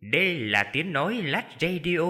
Đây là tiếng nói Lách Radio.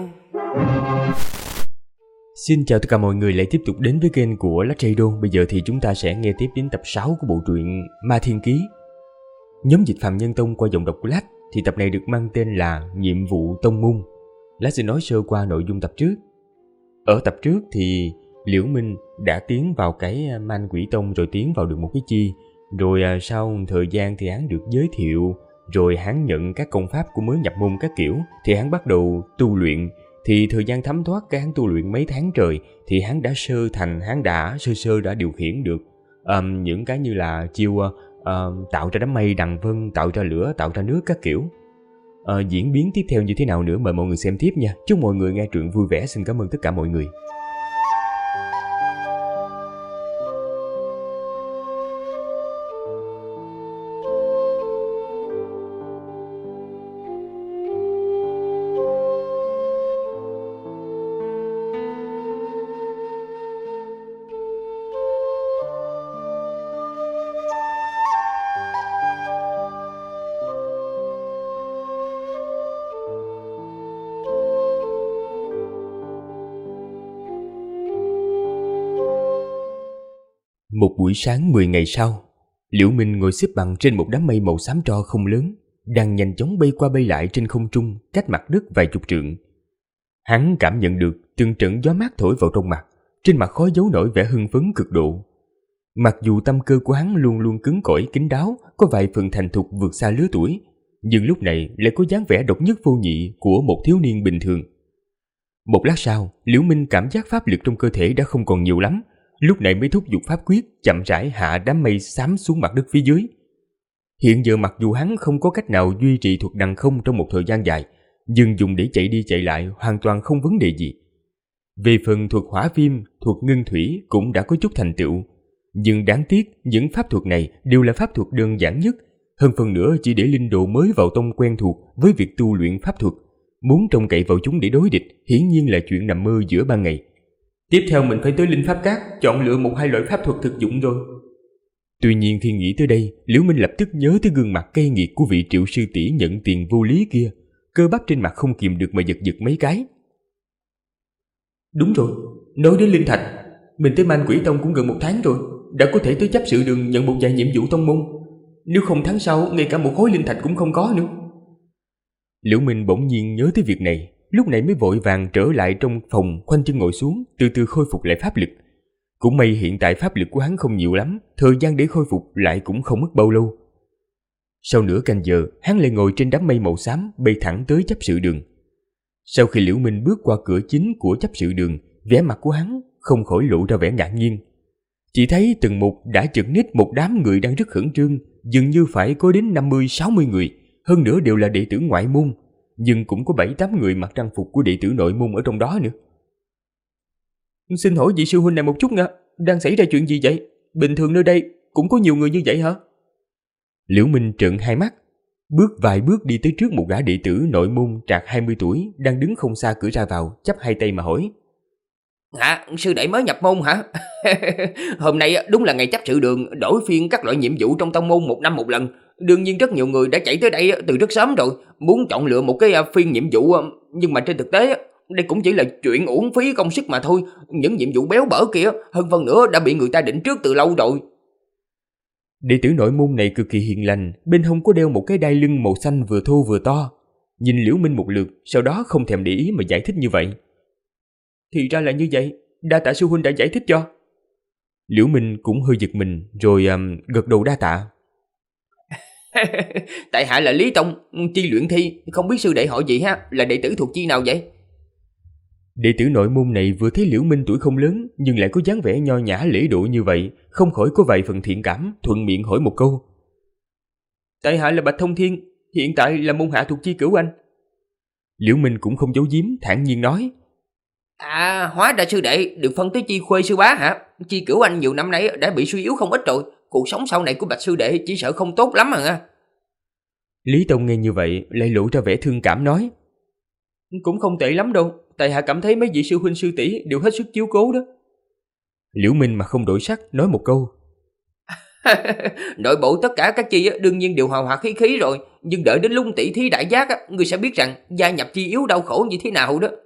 Xin chào tất cả mọi người lại tiếp tục đến với kênh của Lách Radio. Bây giờ thì chúng ta sẽ nghe tiếp đến tập 6 của bộ truyện Ma Thiên Ký. Nhóm dịch Phạm Nhân Tông qua giọng đọc của Lách thì tập này được mang tên là Nhiệm vụ Tông Môn. Lách sẽ nói sơ qua nội dung tập trước. Ở tập trước thì Liễu Minh đã tiến vào cái Man Quỷ Tông rồi tiến vào được một cái chi. Rồi sau thời gian thì hắn được giới thiệu, rồi hắn nhận các công pháp của mới nhập môn các kiểu, thì hắn bắt đầu tu luyện. Thì thời gian thấm thoát cái hắn tu luyện mấy tháng trời thì hắn đã sơ thành, hắn đã sơ đã điều khiển được những cái như là chiêu tạo ra đám mây đằng vân, tạo ra lửa, tạo ra nước các kiểu. Diễn biến tiếp theo như thế nào nữa mời mọi người xem tiếp nha. Chúc mọi người nghe truyện vui vẻ. Xin cảm ơn tất cả mọi người. Một buổi sáng 10 ngày sau, Liễu Minh ngồi xếp bằng trên một đám mây màu xám tro không lớn, đang nhanh chóng bay qua bay lại trên không trung, cách mặt đất vài chục trượng. Hắn cảm nhận được từng trận gió mát thổi vào trong mặt, trên mặt khó giấu nổi vẻ hưng phấn cực độ. Mặc dù tâm cơ của hắn luôn luôn cứng cỏi kín đáo, có vài phần thành thục vượt xa lứa tuổi, nhưng lúc này lại có dáng vẻ độc nhất vô nhị của một thiếu niên bình thường. Một lát sau, Liễu Minh cảm giác pháp lực trong cơ thể đã không còn nhiều lắm, lúc này mới thúc giục pháp quyết chậm rãi hạ đám mây xám xuống mặt đất phía dưới. Hiện giờ mặc dù hắn không có cách nào duy trì thuật đằng không trong một thời gian dài, nhưng dùng để chạy đi chạy lại hoàn toàn không vấn đề gì. Về phần thuật hỏa viêm, thuật ngưng thủy cũng đã có chút thành tựu, nhưng đáng tiếc những pháp thuật này đều là pháp thuật đơn giản nhất, hơn phần nữa chỉ để linh đồ mới vào tông quen thuộc với việc tu luyện pháp thuật, muốn trông cậy vào chúng để đối địch hiển nhiên là chuyện nằm mơ giữa ban ngày. Tiếp theo mình phải tới Linh Pháp Các chọn lựa một hai loại pháp thuật thực dụng rồi. Tuy nhiên khi nghĩ tới đây, Liễu Minh lập tức nhớ tới gương mặt cay nghiệt của vị triệu sư tỷ nhận tiền vô lý kia, cơ bắp trên mặt không kìm được mà giật giật mấy cái. Đúng rồi, nói đến linh thạch, mình tới Man Quỷ Tông cũng gần 1 tháng rồi, đã có thể tới chấp sự đường nhận một vài nhiệm vụ tông môn. Nếu không tháng sau, ngay cả một khối linh thạch cũng không có nữa. Liễu Minh bỗng nhiên nhớ tới việc này, lúc này mới vội vàng trở lại trong phòng, khoanh chân ngồi xuống, từ từ khôi phục lại pháp lực. Cũng may hiện tại pháp lực của hắn không nhiều lắm, thời gian để khôi phục lại cũng không mất bao lâu. Sau nửa canh giờ, hắn lại ngồi trên đám mây màu xám, bay thẳng tới chấp sự đường. Sau khi Liễu Minh bước qua cửa chính của chấp sự đường, vẻ mặt của hắn không khỏi lộ ra vẻ ngạc nhiên. Chỉ thấy từng một đã chật ních một đám người đang rất khẩn trương, dường như phải có đến 50-60 người, hơn nữa đều là đệ tử ngoại môn, nhưng cũng có 7-8 người mặc trang phục của đệ tử nội môn ở trong đó nữa. Xin hỏi vị sư huynh này một chút nha, đang xảy ra chuyện gì vậy? Bình thường nơi đây cũng có nhiều người như vậy hả? Liễu Minh trợn hai mắt, bước vài bước đi tới trước một gã đệ tử nội môn trạc 20 tuổi đang đứng không xa cửa ra vào, chắp hai tay mà hỏi. Hả? Sư đệ mới nhập môn hả? Hôm nay đúng là ngày chấp sự đường đổi phiên các loại nhiệm vụ trong tông môn 1 năm 1 lần. Đương nhiên rất nhiều người đã chạy tới đây từ rất sớm rồi, muốn chọn lựa một cái phiên nhiệm vụ, nhưng mà trên thực tế đây cũng chỉ là chuyện uổng phí công sức mà thôi. Những nhiệm vụ béo bở kia hơn phần nữa đã bị người ta định trước từ lâu rồi. Đệ tử nội môn này cực kỳ hiền lành, bên hông có đeo một cái đai lưng màu xanh vừa thô vừa to. Nhìn Liễu Minh một lượt, sau đó không thèm để ý mà giải thích như vậy. Thì ra là như vậy, đa tạ sư huynh đã giải thích cho. Liễu Minh cũng hơi giật mình, rồi gật đầu đa tạ. Tại hạ là Lý Tông, chi luyện thi, không biết sư đệ họ gì ha, là đệ tử thuộc chi nào vậy? Đệ tử nội môn này vừa thấy Liễu Minh tuổi không lớn, nhưng lại có dáng vẻ nho nhã lễ độ như vậy, không khỏi có vài phần thiện cảm, thuận miệng hỏi một câu. Tại hạ là Bạch Thông Thiên, hiện tại là môn hạ thuộc chi Cửu Anh. Liễu Minh cũng không giấu giếm, thản nhiên nói. À, hóa ra sư đệ được phân tới chi Khuê sư bá hả? Chi Cửu Anh nhiều năm nay đã bị suy yếu không ít rồi, cuộc sống sau này của Bạch sư đệ chỉ sợ không tốt lắm à. Lý Tông nghe như vậy lại lộ ra vẻ thương cảm nói. Cũng không tệ lắm đâu, tại hạ cảm thấy mấy vị sư huynh sư tỷ đều hết sức chiếu cố đó. Liễu Minh mà không đổi sắc nói một câu. Nội bộ tất cả các chi đương nhiên đều hòa hòa khí khí rồi, nhưng đợi đến lúc tỷ thí đại giác ngươi sẽ biết rằng gia nhập chi yếu đau khổ như thế nào đó.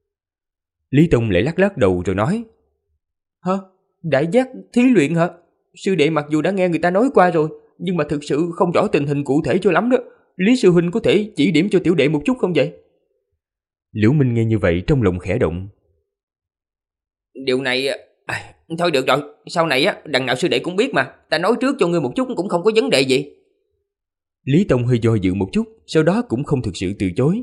Lý Tông lại lắc lắc đầu rồi nói: Hả? Đại giác thí luyện hả? Sư đệ mặc dù đã nghe người ta nói qua rồi, nhưng mà thực sự không rõ tình hình cụ thể cho lắm đó. Lý sư huynh có thể chỉ điểm cho tiểu đệ một chút không vậy? Liễu Minh nghe như vậy trong lòng khẽ động. Điều này... thôi được rồi, sau này đằng nào sư đệ cũng biết mà, ta nói trước cho ngươi một chút cũng không có vấn đề gì. Lý Tông hơi do dự một chút, sau đó cũng không thực sự từ chối.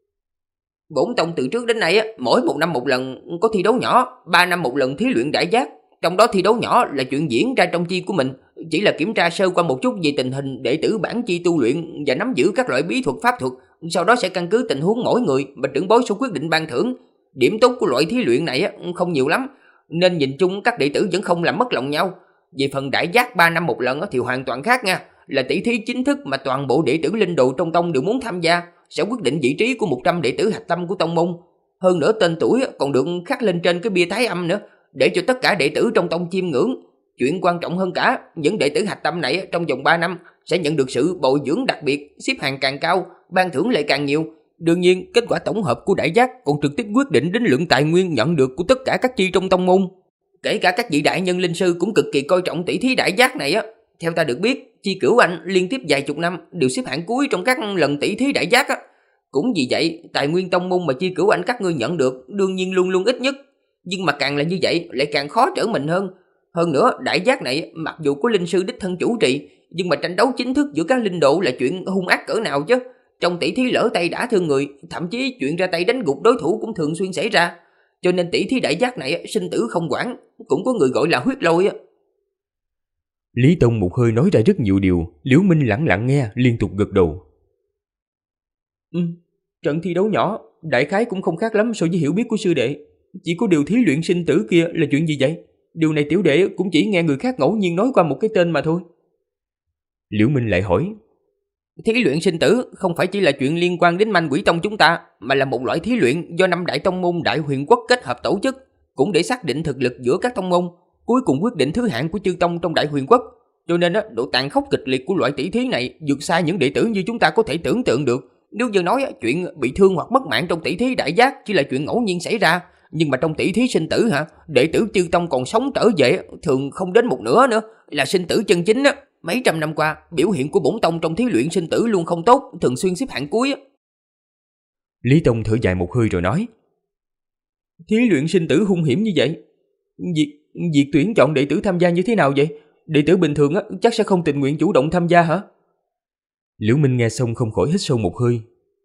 Bổn tông từ trước đến nay mỗi 1 năm một lần có thi đấu nhỏ, 3 năm một lần thí luyện đại giác. Trong đó thi đấu nhỏ là chuyện diễn ra trong chi của mình, chỉ là kiểm tra sơ qua một chút về tình hình đệ tử bản chi tu luyện và nắm giữ các loại bí thuật pháp thuật. Sau đó sẽ căn cứ tình huống mỗi người mà trưởng bối sẽ quyết định ban thưởng. Điểm tốt của loại thí luyện này không nhiều lắm, nên nhìn chung các đệ tử vẫn không làm mất lòng nhau. Về phần đại giác 3 năm một lần thì hoàn toàn khác nha, là tỷ thí chính thức mà toàn bộ đệ tử linh đồ trong tông đều muốn tham gia, sẽ quyết định vị trí của 100 đệ tử hạch tâm của tông môn. Hơn nữa tên tuổi còn được khắc lên trên cái bia thái âm nữa, để cho tất cả đệ tử trong tông chiêm ngưỡng. Chuyện quan trọng hơn cả, những đệ tử hạch tâm này trong vòng 3 năm sẽ nhận được sự bồi dưỡng đặc biệt, xếp hàng càng cao, ban thưởng lại càng nhiều. Đương nhiên, kết quả tổng hợp của đại giác còn trực tiếp quyết định đến lượng tài nguyên nhận được của tất cả các chi trong tông môn. Kể cả các vị đại nhân linh sư cũng cực kỳ coi trọng tỷ thí đại giác này á. Theo ta được biết, chi Cửu Anh liên tiếp vài chục năm đều xếp hạng cuối trong các lần tỷ thí đại giác á. Cũng vì vậy, tài nguyên tông môn mà chi Cửu Anh các ngươi nhận được đương nhiên luôn luôn ít nhất. Nhưng mà càng là như vậy lại càng khó trở mình hơn. Hơn nữa, đại giác này mặc dù có linh sư đích thân chủ trì, nhưng mà tranh đấu chính thức giữa các linh độ là chuyện hung ác cỡ nào chứ. Trong tỷ thí lỡ tay đã thương người, thậm chí chuyện ra tay đánh gục đối thủ cũng thường xuyên xảy ra. Cho nên tỷ thí đại giác này sinh tử không quản, cũng có người gọi là huyết lôi á. Lý Tông một hơi nói ra rất nhiều điều, Liễu Minh lẳng lặng nghe, liên tục gật đầu. Trận thi đấu nhỏ, đại khái cũng không khác lắm so với hiểu biết của sư đệ. Chỉ có điều thí luyện sinh tử kia là chuyện gì vậy? Điều này tiểu đệ cũng chỉ nghe người khác ngẫu nhiên nói qua một cái tên mà thôi. Liễu Minh lại hỏi. Thí luyện sinh tử không phải chỉ là chuyện liên quan đến Manh Quỷ Tông chúng ta, mà là một loại thí luyện do 5 đại tông môn Đại Huyền Quốc kết hợp tổ chức, cũng để xác định thực lực giữa các tông môn, cuối cùng quyết định thứ hạng của chư tông trong Đại Huyền Quốc. Cho nên độ tàn khốc kịch liệt của loại tỷ thí này vượt xa những đệ tử như chúng ta có thể tưởng tượng được. Nếu như nói chuyện bị thương hoặc mất mạng trong tỷ thí đại giác chỉ là chuyện ngẫu nhiên xảy ra, nhưng mà trong tỷ thí sinh tử đệ tử chư tông còn sống trở về thường không đến một nửa nữa, là sinh tử chân chính á. Mấy trăm năm qua, biểu hiện của bổn tông trong thí luyện sinh tử luôn không tốt, thường xuyên xếp hạng cuối. Lý Tông thở dài một hơi rồi nói. Thí luyện sinh tử hung hiểm như vậy, việc tuyển chọn đệ tử tham gia như thế nào vậy? Đệ tử bình thường chắc sẽ không tình nguyện chủ động tham gia hả? Liễu Minh nghe xong không khỏi hít sâu một hơi.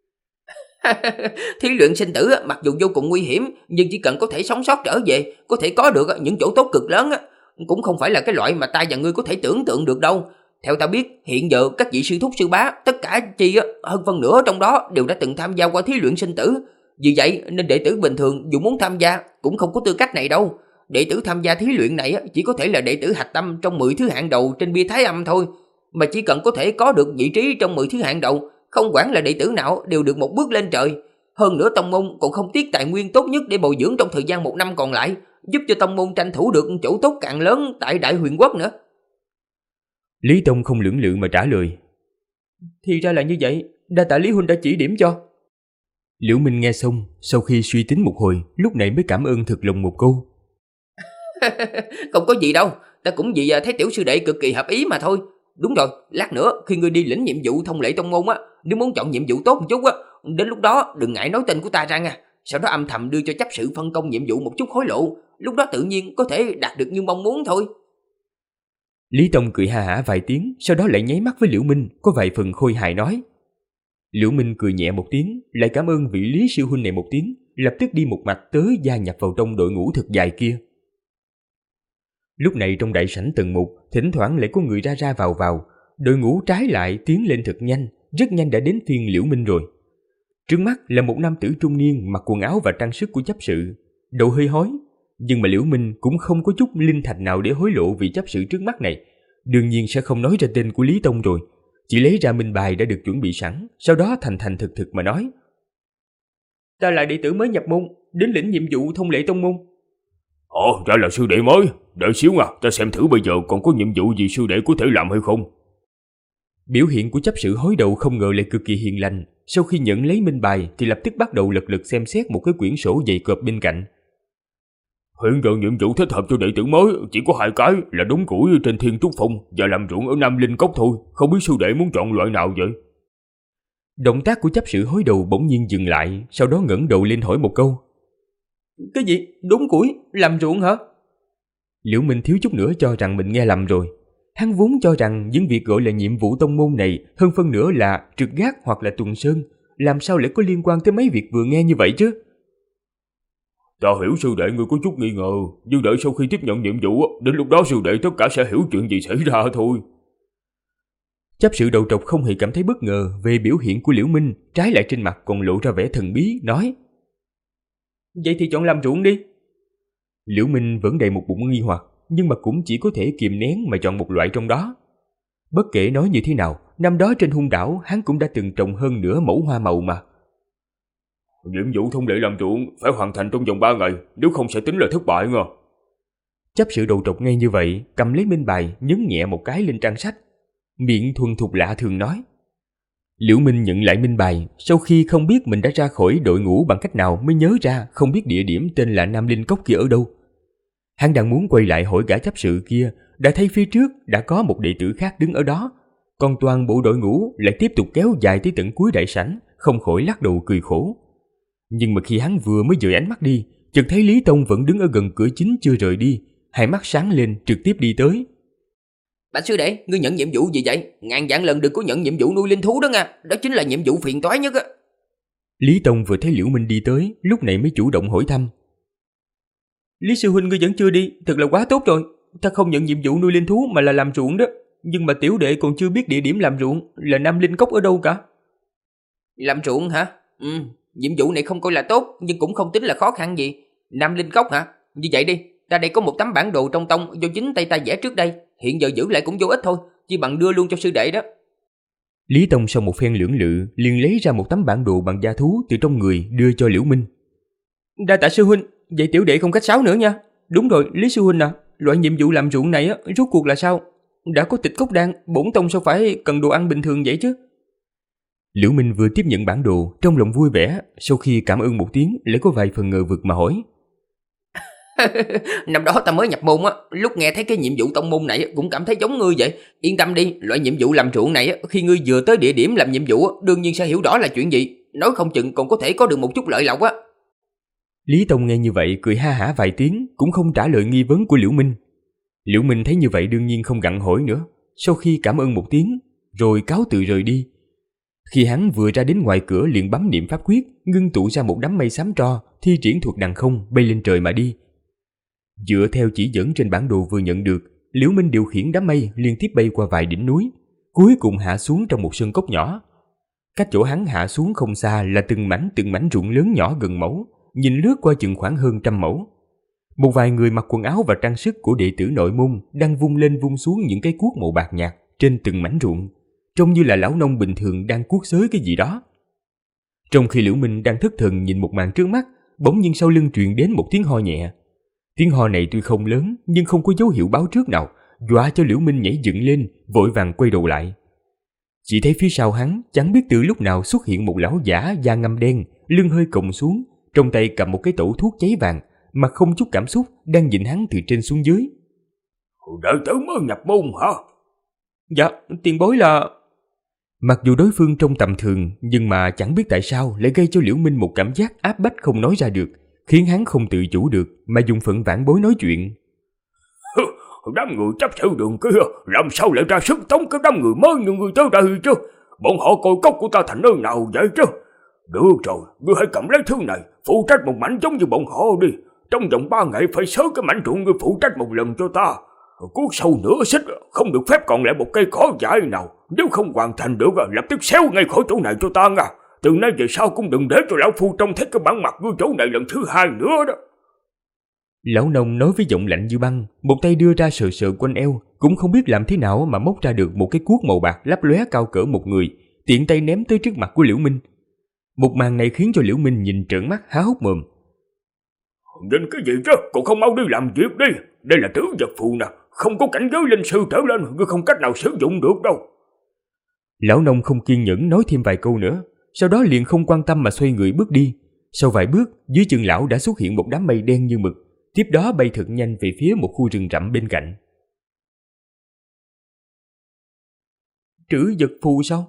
Thí luyện sinh tử mặc dù vô cùng nguy hiểm, nhưng chỉ cần có thể sống sót trở về, có thể có được những chỗ tốt cực lớn, cũng không phải là cái loại mà ta và ngươi có thể tưởng tượng được đâu. Theo ta biết, hiện giờ các vị sư thúc sư bá, tất cả chi hơn phân nửa trong đó đều đã từng tham gia qua thí luyện sinh tử. Vì vậy nên đệ tử bình thường dù muốn tham gia cũng không có tư cách này đâu. Đệ tử tham gia thí luyện này chỉ có thể là đệ tử hạch tâm trong 10 thứ hạng đầu trên bia thái âm thôi. Mà chỉ cần có thể có được vị trí trong 10 thứ hạng đầu, không quản là đệ tử nào đều được một bước lên trời. Hơn nữa tông môn còn không tiếc tài nguyên tốt nhất để bồi dưỡng trong thời gian 1 năm còn lại, giúp cho tông môn tranh thủ được chỗ tốt càng lớn tại Đại Huyền Quốc nữa. Lý Tông không lưỡng lự mà trả lời. Thì ra là như vậy, đa tạ Lý huynh đã chỉ điểm cho. Liễu Minh nghe xong, sau khi suy tính một hồi, lúc này mới cảm ơn thực lòng một câu. Không có gì đâu, ta cũng vì thấy tiểu sư đệ cực kỳ hợp ý mà thôi. Đúng rồi, lát nữa khi ngươi đi lĩnh nhiệm vụ thông lệ tông môn nếu muốn chọn nhiệm vụ tốt một chút đến lúc đó đừng ngại nói tên của ta ra nha. Sau đó âm thầm đưa cho chấp sự phân công nhiệm vụ một chút hối lộ, lúc đó tự nhiên có thể đạt được như mong muốn thôi. Lý Tông cười ha hả vài tiếng, sau đó lại nháy mắt với Liễu Minh, có vài phần khôi hài nói. Liễu Minh cười nhẹ một tiếng, lại cảm ơn vị Lý sư huynh này một tiếng, lập tức đi một mạch tới gia nhập vào trong đội ngũ thực dài kia. Lúc này trong đại sảnh tầng 1, thỉnh thoảng lại có người ra ra vào vào, đội ngũ trái lại tiến lên thật nhanh, rất nhanh đã đến phiên Liễu Minh rồi. Trước mắt là một nam tử trung niên mặc quần áo và trang sức của chấp sự, đầu hơi hói, nhưng mà Liễu Minh cũng không có chút linh thạch nào để hối lộ vị chấp sự trước mắt này, đương nhiên sẽ không nói ra tên của Lý Tông rồi, chỉ lấy ra minh bài đã được chuẩn bị sẵn, sau đó thành thành thực thực mà nói. Ta là đệ tử mới nhập môn, đến lĩnh nhiệm vụ thông lệ tông môn. Ồ, ra là sư đệ mới. Đợi xíu nha, ta xem thử bây giờ còn có nhiệm vụ gì sư đệ có thể làm hay không. Biểu hiện của chấp sự hối đầu không ngờ lại cực kỳ hiền lành. Sau khi nhận lấy minh bài thì lập tức bắt đầu lật lật xem xét một cái quyển sổ dày cộp bên cạnh. Hiện giờ nhiệm vụ thích hợp cho đệ tử mới chỉ có 2 cái là đốn củi trên Thiên Trúc Phong và làm ruộng ở Nam Linh Cốc thôi. Không biết sư đệ muốn chọn loại nào vậy? Động tác của chấp sự hối đầu bỗng nhiên dừng lại, sau đó ngẩng đầu lên hỏi một câu. Cái gì? Đốn củi? Làm ruộng hả? Liễu Minh thiếu chút nữa cho rằng mình nghe lầm rồi. Hắn vốn cho rằng những việc gọi là nhiệm vụ tông môn này hơn phân nửa là trực gác hoặc là tuần sơn, làm sao lại có liên quan tới mấy việc vừa nghe như vậy chứ? Ta hiểu sư đệ ngươi có chút nghi ngờ, nhưng đợi sau khi tiếp nhận nhiệm vụ, đến lúc đó sư đệ tất cả sẽ hiểu chuyện gì xảy ra thôi. Chấp sự đầu trọc không hề cảm thấy bất ngờ về biểu hiện của Liễu Minh, trái lại trên mặt còn lộ ra vẻ thần bí, nói: Vậy thì chọn làm ruộng đi. Liễu Minh vẫn đầy một bụng nghi hoặc, nhưng mà cũng chỉ có thể kìm nén mà chọn một loại trong đó. Bất kể nói như thế nào, năm đó trên hung đảo hắn cũng đã từng trồng hơn nửa mẫu hoa màu mà. Nhiệm vụ thông lệ làm ruộng phải hoàn thành trong vòng 3 ngày, nếu không sẽ tính là thất bại nha. Chấp sự đầu trọc nghe như vậy, cầm lấy minh bài nhấn nhẹ một cái lên trang sách, miệng thuần thục lạ thường nói. Liễu Minh nhận lại minh bài, sau khi không biết mình đã ra khỏi đội ngũ bằng cách nào mới nhớ ra không biết địa điểm tên là Nam Linh Cốc kia ở đâu. Hắn đang muốn quay lại hỏi gã chấp sự kia, đã thấy phía trước đã có một đệ tử khác đứng ở đó, còn toàn bộ đội ngũ lại tiếp tục kéo dài tới tận cuối đại sảnh, không khỏi lắc đầu cười khổ. Nhưng mà khi hắn vừa mới dời ánh mắt đi, chợt thấy Lý Tông vẫn đứng ở gần cửa chính chưa rời đi, hai mắt sáng lên trực tiếp đi tới. Bạch sư đệ, ngươi nhận nhiệm vụ gì vậy? Ngàn vạn lần đừng có nhận nhiệm vụ nuôi linh thú đó nha, đó chính là nhiệm vụ phiền toái nhất á. Lý Tông vừa thấy Liễu Minh đi tới, lúc này mới chủ động hỏi thăm. Lý sư huynh ngươi vẫn chưa đi, thật là quá tốt rồi. Ta không nhận nhiệm vụ nuôi linh thú mà là làm ruộng đó, nhưng mà tiểu đệ còn chưa biết địa điểm làm ruộng là Nam Linh Cốc ở đâu cả. Làm ruộng hả? Nhiệm vụ này không coi là tốt, nhưng cũng không tính là khó khăn gì. Nam Linh Cốc hả? Như vậy đi, ta đây có một tấm bản đồ trong tông do chính tay ta vẽ trước đây, hiện giờ giữ lại cũng vô ích thôi, chỉ bằng đưa luôn cho sư đệ đó. Lý Tông sau một phen lưỡng lự liền lấy ra một tấm bản đồ bằng da thú từ trong người đưa cho Liễu Minh. Đa tạ sư huynh, vậy tiểu đệ không khách sáo nữa nha. Đúng rồi, Lý sư huynh à, loại nhiệm vụ làm ruộng này rốt cuộc là sao? Đã có tịch cốc đan, bổn tông sao phải cần đồ ăn bình thường vậy chứ? Liễu Minh vừa tiếp nhận bản đồ, trong lòng vui vẻ, sau khi cảm ơn một tiếng lại có vài phần ngờ vực mà hỏi. Năm đó ta mới nhập môn á, lúc nghe thấy cái nhiệm vụ tông môn này cũng cảm thấy giống ngươi vậy. Yên tâm đi, loại nhiệm vụ làm ruộng này khi ngươi vừa tới địa điểm làm nhiệm vụ đương nhiên sẽ hiểu rõ là chuyện gì, nói không chừng còn có thể có được một chút lợi lộc á. Lý Tông nghe như vậy cười ha hả vài tiếng, cũng không trả lời nghi vấn của Liễu Minh. Liễu Minh thấy như vậy đương nhiên không gặng hỏi nữa, sau khi cảm ơn một tiếng rồi cáo từ rời đi. Khi hắn vừa ra đến ngoài cửa liền bấm niệm pháp quyết, ngưng tụ ra một đám mây xám tro, thi triển thuật đằng không bay lên trời mà đi. Dựa theo chỉ dẫn trên bản đồ vừa nhận được, Liễu Minh điều khiển đám mây liên tiếp bay qua vài đỉnh núi, cuối cùng hạ xuống trong một sơn cốc nhỏ. Cách chỗ hắn hạ xuống không xa là từng mảnh ruộng lớn nhỏ gần mẫu, nhìn lướt qua chừng khoảng hơn 100 mẫu. Một vài người mặc quần áo và trang sức của đệ tử nội môn đang vung lên vung xuống những cái cuốc màu bạc nhạt trên từng mảnh ruộng, trông như là lão nông bình thường đang cuốc xới cái gì đó. Trong khi Liễu Minh đang thất thần nhìn một màn trước mắt, bỗng nhiên sau lưng truyền đến một tiếng ho nhẹ. Tiếng ho này tuy không lớn nhưng không có dấu hiệu báo trước nào, dọa cho Liễu Minh nhảy dựng lên, vội vàng quay đầu lại. Chỉ thấy phía sau hắn chẳng biết từ lúc nào xuất hiện một lão giả da ngăm đen, lưng hơi còng xuống, trong tay cầm một cái tẩu thuốc cháy vàng, mặt không chút cảm xúc đang nhìn hắn từ trên xuống dưới. Đệ tử mới nhập môn hả? Dạ, tiền bối là... Mặc dù đối phương trông tầm thường, nhưng mà chẳng biết tại sao lại gây cho Liễu Minh một cảm giác áp bách không nói ra được, khiến hắn không tự chủ được mà dùng phận vãn bối nói chuyện. Đám người chấp sự đường kia làm sao lại ra sức tống cái đám người mới như người tới đây chứ? Bọn họ coi cốc của ta thành nơi nào vậy chứ? Được rồi, ngươi hãy cầm lấy thứ này, phụ trách một mảnh giống như bọn họ đi. Trong vòng 3 ngày phải xới cái mảnh ruộng ngươi phụ trách một lần cho ta. Cuốc sâu nửa xích, không được phép còn lại một cây cỏ dại nào. Nếu không hoàn thành được, lập tức xéo ngay khỏi chỗ này cho ta nha. Từ nay về sau cũng đừng để cho lão phu trông thấy cái bản mặt ngươi chỗ này lần thứ 2 nữa đó. Lão nông nói với giọng lạnh như băng, một tay đưa ra sờ sờ quanh eo, cũng không biết làm thế nào mà móc ra được một cái cuốc màu bạc lấp lóe cao cỡ một người, tiện tay ném tới trước mặt của Liễu Minh. Một màn này khiến cho Liễu Minh nhìn trợn mắt há hốc mồm. Nhìn cái gì chứ, còn không mau đi làm việc đi. Đây là trữ vật phù nè, không có cảnh giới linh sư trở lên, ngươi không cách nào sử dụng được đâu. Lão nông không kiên nhẫn nói thêm vài câu nữa, sau đó liền không quan tâm mà xoay người bước đi. Sau vài bước, dưới chân lão đã xuất hiện một đám mây đen như mực, tiếp đó bay thật nhanh về phía một khu rừng rậm bên cạnh. Trữ vật phù sao?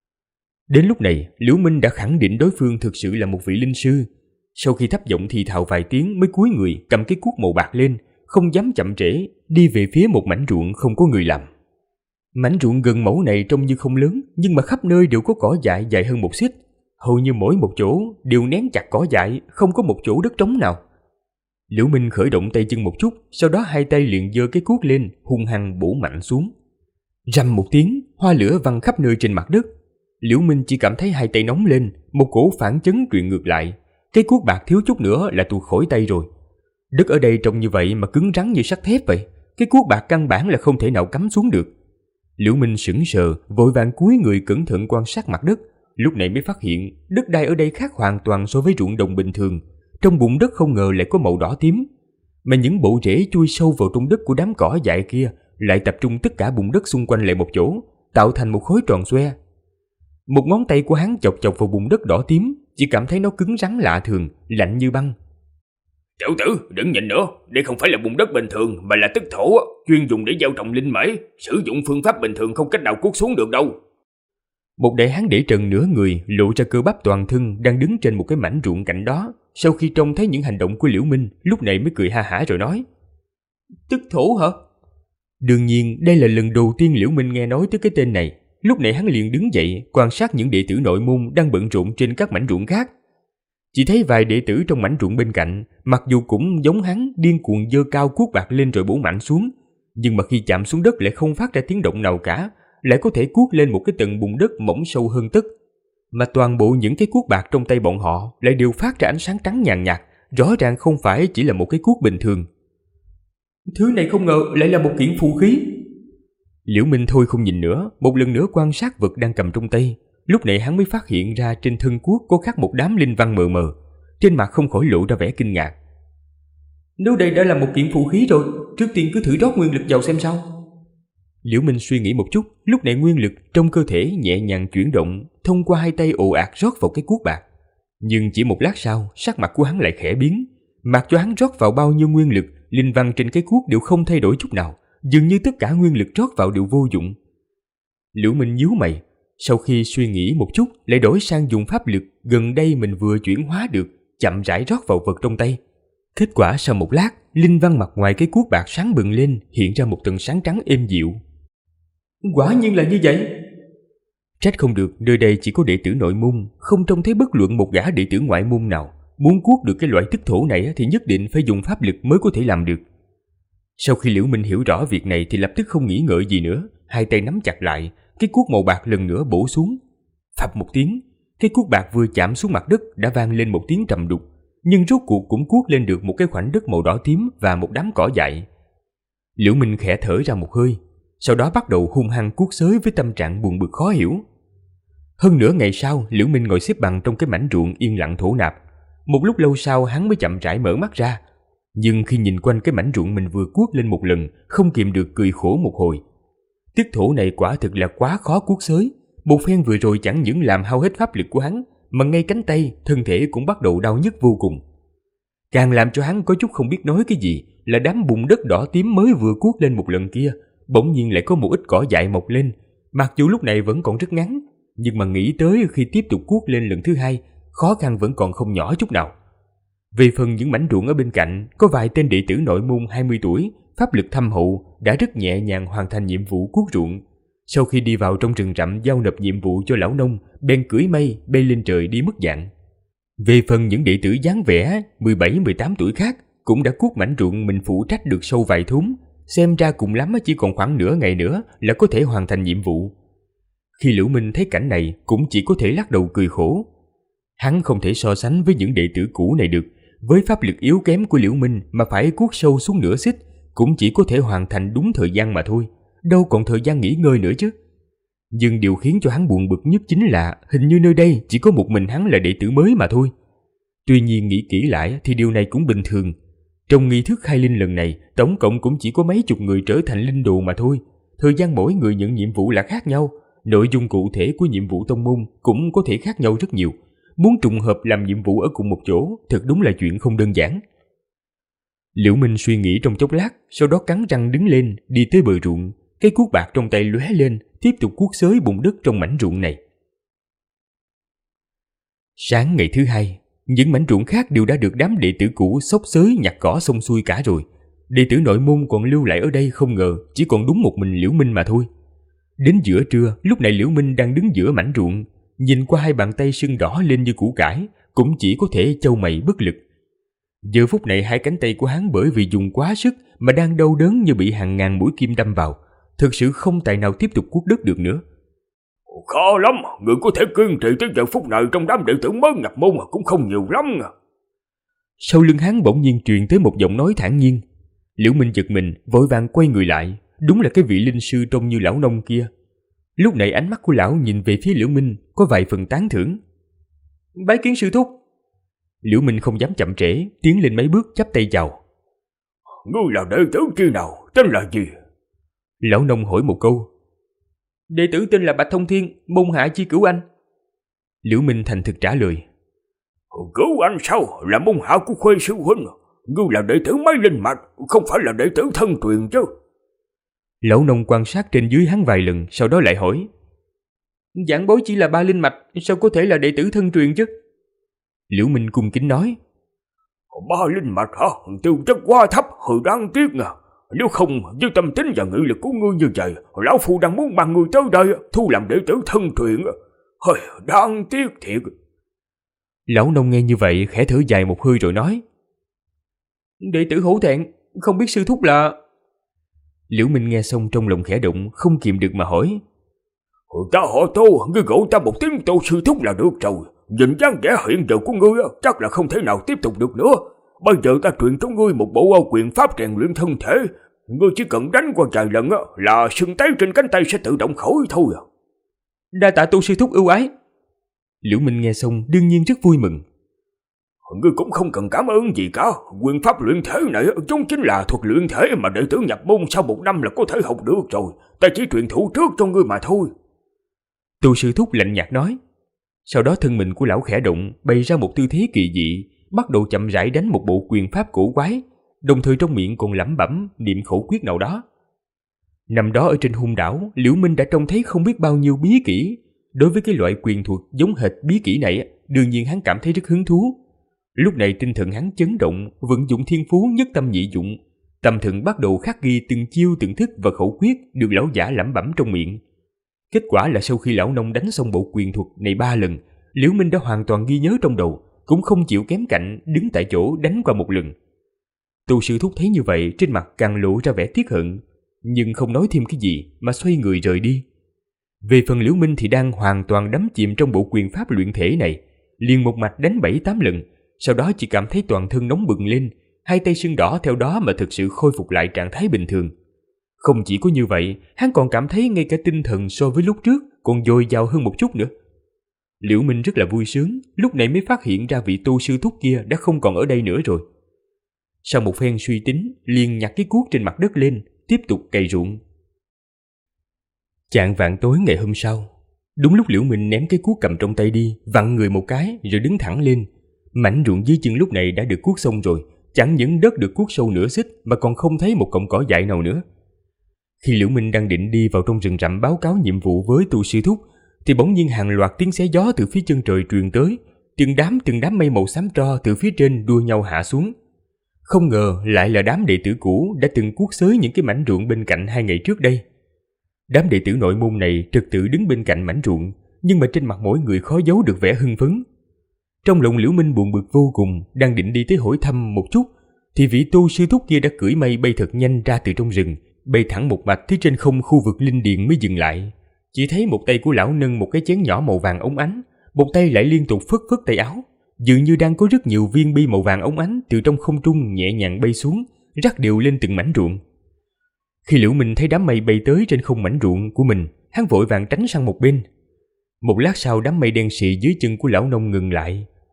Đến lúc này, Liễu Minh đã khẳng định đối phương thực sự là một vị linh sư. Sau khi thấp giọng thì thào vài tiếng mới cúi người cầm cái cuốc màu bạc lên, không dám chậm trễ, đi về phía một mảnh ruộng không có người làm. Mảnh ruộng gần mẫu này trông như không lớn, nhưng mà khắp nơi đều có cỏ dại dài hơn một xích. Hầu như mỗi một chỗ đều nén chặt cỏ dại, không có một chỗ đất trống nào. Liễu Minh khởi động tay chân một chút, sau đó hai tay liền giơ cái cuốc lên, hung hăng bổ mạnh xuống. Rầm một tiếng, hoa lửa văng khắp nơi trên mặt đất. Liễu Minh chỉ cảm thấy hai tay nóng lên, một cổ phản chấn truyền ngược lại. Cái cuốc bạc thiếu chút nữa là tuột khỏi tay rồi. Đất ở đây trông như vậy mà cứng rắn như sắt thép vậy. Cái cuốc bạc căn bản là không thể nào cắm xuống được. Liễu Minh sững sờ, vội vàng cúi người cẩn thận quan sát mặt đất. Lúc này mới phát hiện đất đai ở đây khác hoàn toàn so với ruộng đồng bình thường. Trong bùn đất không ngờ lại có màu đỏ tím, mà những bộ rễ chui sâu vào trong đất của đám cỏ dại kia lại tập trung tất cả bùn đất xung quanh lại một chỗ, tạo thành một khối tròn xoe. Một ngón tay của hắn chọc chọc vào bùn đất đỏ tím, chỉ cảm thấy nó cứng rắn lạ thường, lạnh như băng. Tiểu tử, đừng nhìn nữa, đây không phải là bùn đất bình thường mà là tức thổ, chuyên dùng để gieo trồng linh mễ, sử dụng phương pháp bình thường không cách nào cuốc xuống được đâu. Một đại hán để trần nửa người, lộ ra cơ bắp toàn thân, đang đứng trên một cái mảnh ruộng cạnh đó. Sau khi trông thấy những hành động của Liễu Minh, lúc này mới cười ha hả rồi nói: Tức thổ hả? Đương nhiên, đây là lần đầu tiên Liễu Minh nghe nói tới cái tên này. Lúc này hắn liền đứng dậy, quan sát những đệ tử nội môn đang bận rộn trên các mảnh ruộng khác. Chỉ thấy vài đệ tử trong mảnh ruộng bên cạnh, mặc dù cũng giống hắn, điên cuồng giơ cao cuốc bạc lên rồi bổ mạnh xuống, nhưng mà khi chạm xuống đất lại không phát ra tiếng động nào cả, lại có thể cuốc lên một cái tầng bùn đất mỏng sâu hơn tấc. Mà toàn bộ những cái cuốc bạc trong tay bọn họ lại đều phát ra ánh sáng trắng nhàn nhạt, rõ ràng không phải chỉ là một cái cuốc bình thường. Thứ này không ngờ lại là một kiện phù khí. Liễu Minh thôi không nhìn nữa, một lần nữa quan sát vật đang cầm trong tay. Lúc này hắn mới phát hiện ra trên thân cuốc có khắc một đám linh văn mờ mờ, trên mặt không khỏi lộ ra vẻ kinh ngạc. Nếu đây đã là một kiện phù khí rồi, trước tiên cứ thử rót nguyên lực vào xem sao. Liễu Minh suy nghĩ một chút, lúc này nguyên lực trong cơ thể nhẹ nhàng chuyển động, thông qua hai tay ồ ạt rót vào cái cuốc bạc. Nhưng chỉ một lát sau, sắc mặt của hắn lại khẽ biến. Mặc cho hắn rót vào bao nhiêu nguyên lực, linh văn trên cái cuốc đều không thay đổi chút nào, dường như tất cả nguyên lực rót vào đều vô dụng. Liễu Minh nhíu mày, sau khi suy nghĩ một chút, lại đổi sang dùng pháp lực gần đây mình vừa chuyển hóa được, chậm rãi rót vào vật trong tay. Kết quả sau một lát, linh văn mặt ngoài cái cuốc bạc sáng bừng lên, hiện ra một tầng sáng trắng êm dịu. Quả nhiên là như vậy. Trách không được, nơi đây chỉ có đệ tử nội môn, không trông thấy bất luận một gã đệ tử ngoại môn nào. Muốn cuốc được cái loại tức thổ này thì nhất định phải dùng pháp lực mới có thể làm được. Sau khi Liễu Minh hiểu rõ việc này thì lập tức không nghĩ ngợi gì nữa, hai tay nắm chặt lại, cái cuốc màu bạc lần nữa bổ xuống. Phập một tiếng, cái cuốc bạc vừa chạm xuống mặt đất đã vang lên một tiếng trầm đục, nhưng rốt cuộc cũng cuốc lên được một cái khoảnh đất màu đỏ tím và một đám cỏ dại. Liễu Minh khẽ thở ra một hơi, sau đó bắt đầu hung hăng cuốc xới với tâm trạng buồn bực khó hiểu. Hơn nửa ngày sau, Liễu Minh ngồi xếp bằng trong cái mảnh ruộng yên lặng thổ nạp. Một lúc lâu sau hắn mới chậm rãi mở mắt ra, nhưng khi nhìn quanh cái mảnh ruộng mình vừa cuốc lên một lần, không kìm được cười khổ một hồi. Tức thổ này quả thực là quá khó cuốc xới. Một phen vừa rồi chẳng những làm hao hết pháp lực của hắn, mà ngay cánh tay, thân thể cũng bắt đầu đau nhức vô cùng. Càng làm cho hắn có chút không biết nói cái gì là đám bùn đất đỏ tím mới vừa cuốc lên một lần kia, bỗng nhiên lại có một ít cỏ dại mọc lên. Mặc dù lúc này vẫn còn rất ngắn, nhưng mà nghĩ tới khi tiếp tục cuốc lên lần thứ hai, khó khăn vẫn còn không nhỏ chút nào. Về phần những mảnh ruộng ở bên cạnh, có vài tên đệ tử nội môn 20 tuổi, pháp lực thâm hậu, đã rất nhẹ nhàng hoàn thành nhiệm vụ cuốc ruộng. Sau khi đi vào trong rừng rậm giao nộp nhiệm vụ cho lão nông, bèn cưỡi mây bay lên trời đi mất dạng. Về phần những đệ tử dáng vẻ 17-18 tuổi khác, cũng đã cuốc mảnh ruộng mình phụ trách được sâu vài thúng, xem ra cùng lắm chỉ còn khoảng nửa ngày nữa là có thể hoàn thành nhiệm vụ. Khi Liễu Minh thấy cảnh này cũng chỉ có thể lắc đầu cười khổ. Hắn không thể so sánh với những đệ tử cũ này được, với pháp lực yếu kém của Liễu Minh mà phải cuốc sâu xuống nửa xích, cũng chỉ có thể hoàn thành đúng thời gian mà thôi, đâu còn thời gian nghỉ ngơi nữa chứ. Nhưng điều khiến cho hắn buồn bực nhất chính là hình như nơi đây chỉ có một mình hắn là đệ tử mới mà thôi. Tuy nhiên nghĩ kỹ lại thì điều này cũng bình thường. Trong nghi thức khai linh lần này, tổng cộng cũng chỉ có mấy chục người trở thành linh đồ mà thôi. Thời gian mỗi người nhận nhiệm vụ là khác nhau. Nội dung cụ thể của nhiệm vụ tông môn cũng có thể khác nhau rất nhiều. Muốn trùng hợp làm nhiệm vụ ở cùng một chỗ thật đúng là chuyện không đơn giản. Liễu Minh suy nghĩ trong chốc lát, sau đó cắn răng đứng lên, đi tới bờ ruộng. Cái cuốc bạc trong tay lóe lên, tiếp tục cuốc xới bùn đất trong mảnh ruộng này. Sáng ngày thứ hai, những mảnh ruộng khác đều đã được đám đệ tử cũ xốc xới nhặt cỏ xong xuôi cả rồi. Đệ tử nội môn còn lưu lại ở đây không ngờ chỉ còn đúng một mình Liễu Minh mà thôi. Đến giữa trưa, lúc này Liễu Minh đang đứng giữa mảnh ruộng, nhìn qua hai bàn tay sưng đỏ lên như củ cải, cũng chỉ có thể chau mày bất lực. Giờ phút này hai cánh tay của hắn bởi vì dùng quá sức mà đang đau đớn như bị hàng ngàn mũi kim đâm vào, thực sự không tài nào tiếp tục cuốc đất được nữa. Khó lắm, người có thể kiên trì tới giờ phút này trong đám đệ tử mới nhập môn cũng không nhiều lắm. Sau lưng hắn bỗng nhiên truyền tới một giọng nói thản nhiên. Liễu Minh giật mình, vội vàng quay người lại, đúng là cái vị linh sư trông như lão nông kia. Lúc này ánh mắt của lão nhìn về phía Liễu Minh có vài phần tán thưởng. Bái kiến sư thúc. Liễu Minh không dám chậm trễ, tiến lên mấy bước chắp tay chào. Ngươi là đệ tử chi nào, tên là gì? Lão nông hỏi một câu. Đệ tử tên là Bạch Thông Thiên, môn hạ chi Cửu Anh. Liễu Minh thành thực trả lời. Cửu Anh sao, là môn hạ của Khuê sư huynh? Ngươi là đệ tử mấy linh mạch, không phải là đệ tử thân truyền chứ? Lão nông quan sát trên dưới hắn vài lần, sau đó lại hỏi. Giảng bối chỉ là 3 linh mạch, sao có thể là đệ tử thân truyền chứ? Liễu Minh cung kính nói. 3 linh mạch hả? Tư chất quá thấp, hơi đáng tiếc à. Nếu không, với tâm tính và nghị lực của ngươi như vậy, lão phu đang muốn bằng ngươi tới đây thu làm đệ tử thân truyền. Hơi đáng tiếc thiệt. Lão nông nghe như vậy khẽ thở dài một hơi rồi nói. Đệ tử hổ thẹn, không biết sư thúc là... Liễu Minh nghe xong trong lòng khẽ động, không kiềm được mà hỏi. Ta họ Tô, ngươi gọi ta một tiếng Tô sư thúc là được rồi. Nhìn dáng vẻ hiện giờ của ngươi chắc là không thể nào tiếp tục được nữa. Bây giờ ta truyền cho ngươi một bộ quyền pháp rèn luyện thân thể. Ngươi chỉ cần đánh qua vài lần là sưng tấy trên cánh tay sẽ tự động khỏi thôi. Đa tạ Tô sư thúc ưu ái. Liễu Minh nghe xong đương nhiên rất vui mừng. Ngươi cũng không cần cảm ơn gì cả. Quyền pháp luyện thể này chúng chính là thuật luyện thể mà đệ tử nhập môn sau 1 năm là có thể học được rồi. Ta chỉ truyền thụ trước cho ngươi mà thôi. Tô sư thúc lạnh nhạt nói. Sau đó thân mình của lão khẽ động, bày ra một tư thế kỳ dị, bắt đầu chậm rãi đánh một bộ quyền pháp cổ quái, đồng thời trong miệng còn lẩm bẩm niệm khẩu quyết nào đó. Nằm đó ở trên hung đảo, Liễu Minh đã trông thấy không biết bao nhiêu bí kỹ. Đối với cái loại quyền thuật giống hệt bí kỹ này, đương nhiên hắn cảm thấy rất hứng thú. Lúc này tinh thần hắn chấn động, vận dụng thiên phú nhất tâm nhị dụng, tâm thần bắt đầu khắc ghi từng chiêu từng thức và khẩu quyết được lão giả lẩm bẩm trong miệng. Kết quả là sau khi lão nông đánh xong bộ quyền thuật này 3 lần, Liễu Minh đã hoàn toàn ghi nhớ trong đầu, cũng không chịu kém cạnh đứng tại chỗ đánh qua một lần. Tô sư thúc thấy như vậy trên mặt càng lộ ra vẻ tiếc hận, nhưng không nói thêm cái gì mà xoay người rời đi. Về phần Liễu Minh thì đang hoàn toàn đắm chìm trong bộ quyền pháp luyện thể này, liền một mạch đánh 7-8 lần, sau đó chỉ cảm thấy toàn thân nóng bừng lên, hai tay sưng đỏ theo đó mà thực sự khôi phục lại trạng thái bình thường. Không chỉ có như vậy, hắn còn cảm thấy ngay cả tinh thần so với lúc trước còn dồi dào hơn một chút nữa. Liễu Minh rất là vui sướng, lúc này mới phát hiện ra vị Tô sư thúc kia đã không còn ở đây nữa rồi. Sau một phen suy tính, liền nhặt cái cuốc trên mặt đất lên, tiếp tục cày ruộng. Chạng vạng tối ngày hôm sau, đúng lúc Liễu Minh ném cái cuốc cầm trong tay đi, vặn người một cái rồi đứng thẳng lên. Mảnh ruộng dưới chân lúc này đã được cuốc xong rồi, chẳng những đất được cuốc sâu nửa xích mà còn không thấy một cọng cỏ dại nào nữa. Khi Liễu Minh đang định đi vào trong rừng rậm báo cáo nhiệm vụ với Tô sư thúc, thì bỗng nhiên hàng loạt tiếng xé gió từ phía chân trời truyền tới, từng đám mây màu xám tro từ phía trên đua nhau hạ xuống. Không ngờ lại là đám đệ tử cũ đã từng cuốc xới những cái mảnh ruộng bên cạnh 2 ngày trước đây. Đám đệ tử nội môn này trật tự đứng bên cạnh mảnh ruộng, nhưng mà trên mặt mỗi người khó giấu được vẻ hưng phấn. Trong lòng Liễu Minh buồn bực vô cùng, đang định đi tới hỏi thăm một chút, thì vị Tô sư thúc kia đã cưỡi mây bay thật nhanh ra từ trong rừng, bay thẳng một mạch tới trên không khu vực linh điền mới dừng lại. Chỉ thấy một tay của lão nâng một cái chén nhỏ màu vàng óng ánh, một tay lại liên tục phất phất tay áo, dường như đang có rất nhiều viên bi màu vàng óng ánh từ trong không trung nhẹ nhàng bay xuống, rắc đều lên từng mảnh ruộng. Khi Liễu Minh thấy đám mây bay tới trên không mảnh ruộng của mình, hắn vội vàng tránh sang một bên. Một lát sau đám mây đen xì dưới chân của lão nông ngừng lại,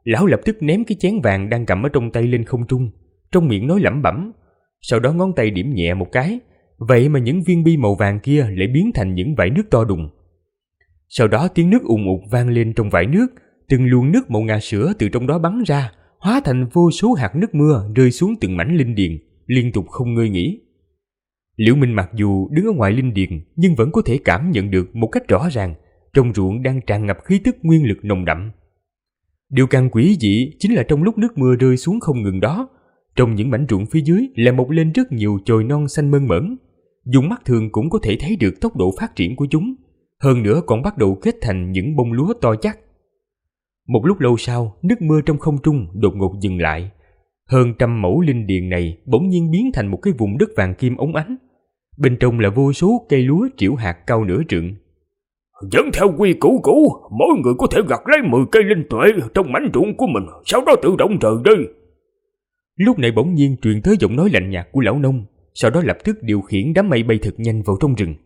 Lão lập tức ném cái chén vàng đang cầm ở trong tay lên không trung, trong miệng nói lẩm bẩm. Sau đó ngón tay điểm nhẹ một cái, vậy mà những viên bi màu vàng kia lại biến thành những vải nước to đùng. Sau đó tiếng nước ùn ụt vang lên trong vải nước, từng luồng nước màu ngà sữa từ trong đó bắn ra, hóa thành vô số hạt nước mưa rơi xuống từng mảnh linh điền, liên tục không ngơi nghỉ. Liễu Minh mặc dù đứng ở ngoài linh điền nhưng vẫn có thể cảm nhận được một cách rõ ràng trong ruộng đang tràn ngập khí tức nguyên lực nồng đậm. Điều càng quỷ dị chính là trong lúc nước mưa rơi xuống không ngừng đó, trong những mảnh ruộng phía dưới lại mọc lên rất nhiều chồi non xanh mơn mởn. Dùng mắt thường cũng có thể thấy được tốc độ phát triển của chúng, hơn nữa còn bắt đầu kết thành những bông lúa to chắc. Một lúc lâu sau, nước mưa trong không trung đột ngột dừng lại. Hơn 100 mẫu linh điền này bỗng nhiên biến thành một cái vùng đất vàng kim óng ánh. Bên trong là vô số cây lúa trĩu hạt cao nửa trượng. Vẫn theo quy củ cũ, mỗi người có thể gặt lấy 10 cây linh tuệ trong mảnh ruộng của mình, sau đó tự động rời đi. Lúc này bỗng nhiên truyền tới giọng nói lạnh nhạt của lão nông, sau đó lập tức điều khiển đám mây bay thật nhanh vào trong rừng.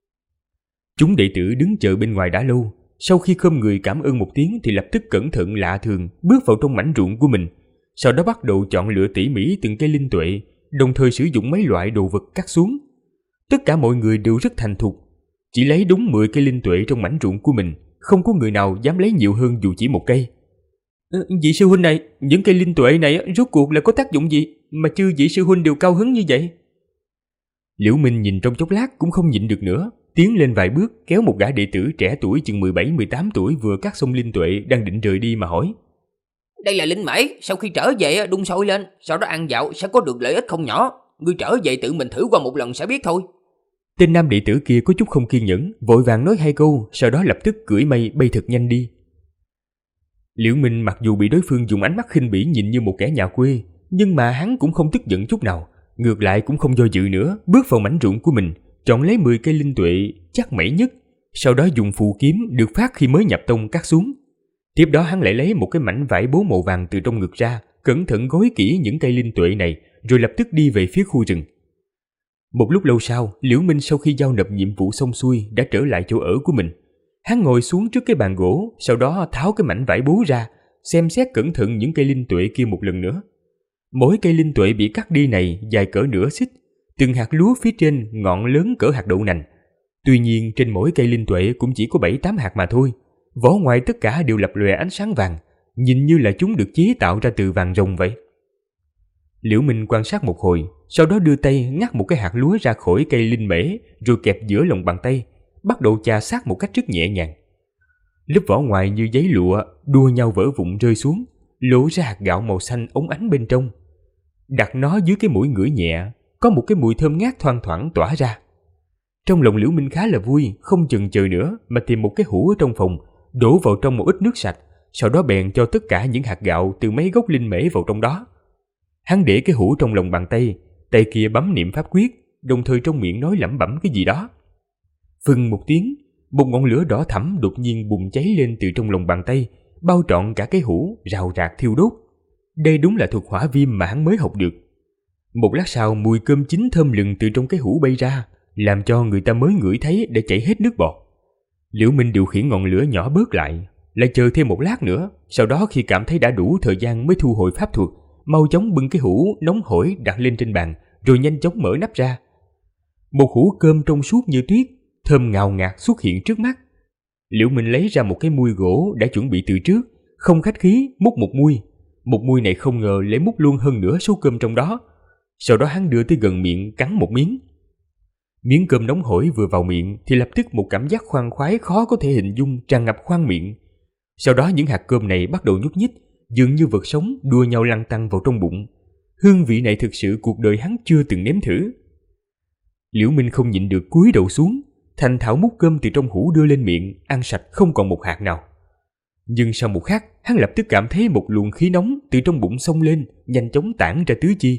Chúng đệ tử đứng chờ bên ngoài đã lâu, sau khi khom người cảm ơn một tiếng thì lập tức cẩn thận lạ thường bước vào trong mảnh ruộng của mình, sau đó bắt đầu chọn lựa tỉ mỉ từng cây linh tuệ, đồng thời sử dụng mấy loại đồ vật cắt xuống. Tất cả mọi người đều rất thành thục, chỉ lấy đúng 10 cây linh tuệ trong mảnh ruộng của mình, không có người nào dám lấy nhiều hơn dù chỉ một cây. Vị sư huynh này, những cây linh tuệ này rốt cuộc là có tác dụng gì mà chư vị sư huynh đều cao hứng như vậy? Liễu Minh nhìn trong chốc lát cũng không nhịn được nữa, tiến lên vài bước kéo một gã đệ tử trẻ tuổi chừng 17-18 tuổi vừa cắt xong linh tuệ đang định rời đi mà hỏi. Đây là linh mễ, sau khi trở về đun sôi lên, sau đó ăn dạo sẽ có được lợi ích không nhỏ. Ngươi trở về tự mình thử qua một lần sẽ biết thôi. Tên nam đệ tử kia có chút không kiên nhẫn, vội vàng nói 2 câu, sau đó lập tức cưỡi mây bay thật nhanh đi. Liễu Minh mặc dù bị đối phương dùng ánh mắt khinh bỉ nhìn như một kẻ nhà quê, nhưng mà hắn cũng không tức giận chút nào, ngược lại cũng không do dự nữa, bước vào mảnh ruộng của mình, chọn lấy 10 cây linh tuệ chắc mẩy nhất, sau đó dùng phù kiếm được phát khi mới nhập tông cắt xuống. Tiếp đó hắn lại lấy một cái mảnh vải bố màu vàng từ trong ngực ra, cẩn thận gói kỹ những cây linh tuệ này, rồi lập tức đi về phía khu rừng. Một lúc lâu sau, Liễu Minh sau khi giao nộp nhiệm vụ xong xuôi đã trở lại chỗ ở của mình. Hắn ngồi xuống trước cái bàn gỗ, sau đó tháo cái mảnh vải bố ra, xem xét cẩn thận những cây linh tuệ kia một lần nữa. Mỗi cây linh tuệ bị cắt đi này dài cỡ nửa xích, từng hạt lúa phía trên ngọn lớn cỡ hạt đậu nành. Tuy nhiên trên mỗi cây linh tuệ cũng chỉ có 7-8 hạt mà thôi, vỏ ngoài tất cả đều lập lòe ánh sáng vàng, nhìn như là chúng được chế tạo ra từ vàng ròng vậy. Liễu Minh quan sát một hồi, sau đó đưa tay ngắt một cái hạt lúa ra khỏi cây linh mễ, rồi kẹp giữa lòng bàn tay, bắt đầu chà sát một cách rất nhẹ nhàng. Lớp vỏ ngoài như giấy lụa đua nhau vỡ vụn rơi xuống, lộ ra hạt gạo màu xanh óng ánh bên trong. Đặt nó dưới cái mũi ngửi nhẹ, có một cái mùi thơm ngát thoang thoảng tỏa ra. Trong lòng Liễu Minh khá là vui, không chần chờ nữa mà tìm một cái hũ ở trong phòng, đổ vào trong một ít nước sạch, sau đó bèn cho tất cả những hạt gạo từ mấy gốc linh mễ vào trong đó. Hắn để cái hũ trong lòng bàn tay, tay kia bấm niệm pháp quyết, đồng thời trong miệng nói lẩm bẩm cái gì đó. Phừng một tiếng, một ngọn lửa đỏ thẫm đột nhiên bùng cháy lên từ trong lòng bàn tay, bao trọn cả cái hũ, rào rạc thiêu đốt. Đây đúng là thuật hỏa viêm mà hắn mới học được. Một lát sau, mùi cơm chín thơm lừng từ trong cái hũ bay ra, làm cho người ta mới ngửi thấy để chảy hết nước bọt. Liễu Minh điều khiển ngọn lửa nhỏ bớt lại, lại chờ thêm một lát nữa, sau đó khi cảm thấy đã đủ thời gian mới thu hồi pháp thuật, mau chóng bưng cái hũ nóng hổi đặt lên trên bàn, rồi nhanh chóng mở nắp ra. Một hũ cơm trong suốt như tuyết, thơm ngào ngạt xuất hiện trước mắt. Liễu Minh lấy ra một cái muôi gỗ đã chuẩn bị từ trước, không khách khí múc một muôi. Một muôi này không ngờ lấy múc luôn hơn nửa số cơm trong đó. Sau đó hắn đưa tới gần miệng cắn một miếng. Miếng cơm nóng hổi vừa vào miệng thì lập tức một cảm giác khoan khoái khó có thể hình dung tràn ngập khoang miệng. Sau đó những hạt cơm này bắt đầu nhúc nhích, dường như vật sống đua nhau lăn tăn vào trong bụng. Hương vị này thực sự cuộc đời hắn chưa từng nếm thử. Liễu Minh không nhịn được cúi đầu xuống, thành thạo múc cơm từ trong hũ đưa lên miệng, ăn sạch không còn một hạt nào. Nhưng sau một khắc, hắn lập tức cảm thấy một luồng khí nóng từ trong bụng xông lên, nhanh chóng tản ra tứ chi.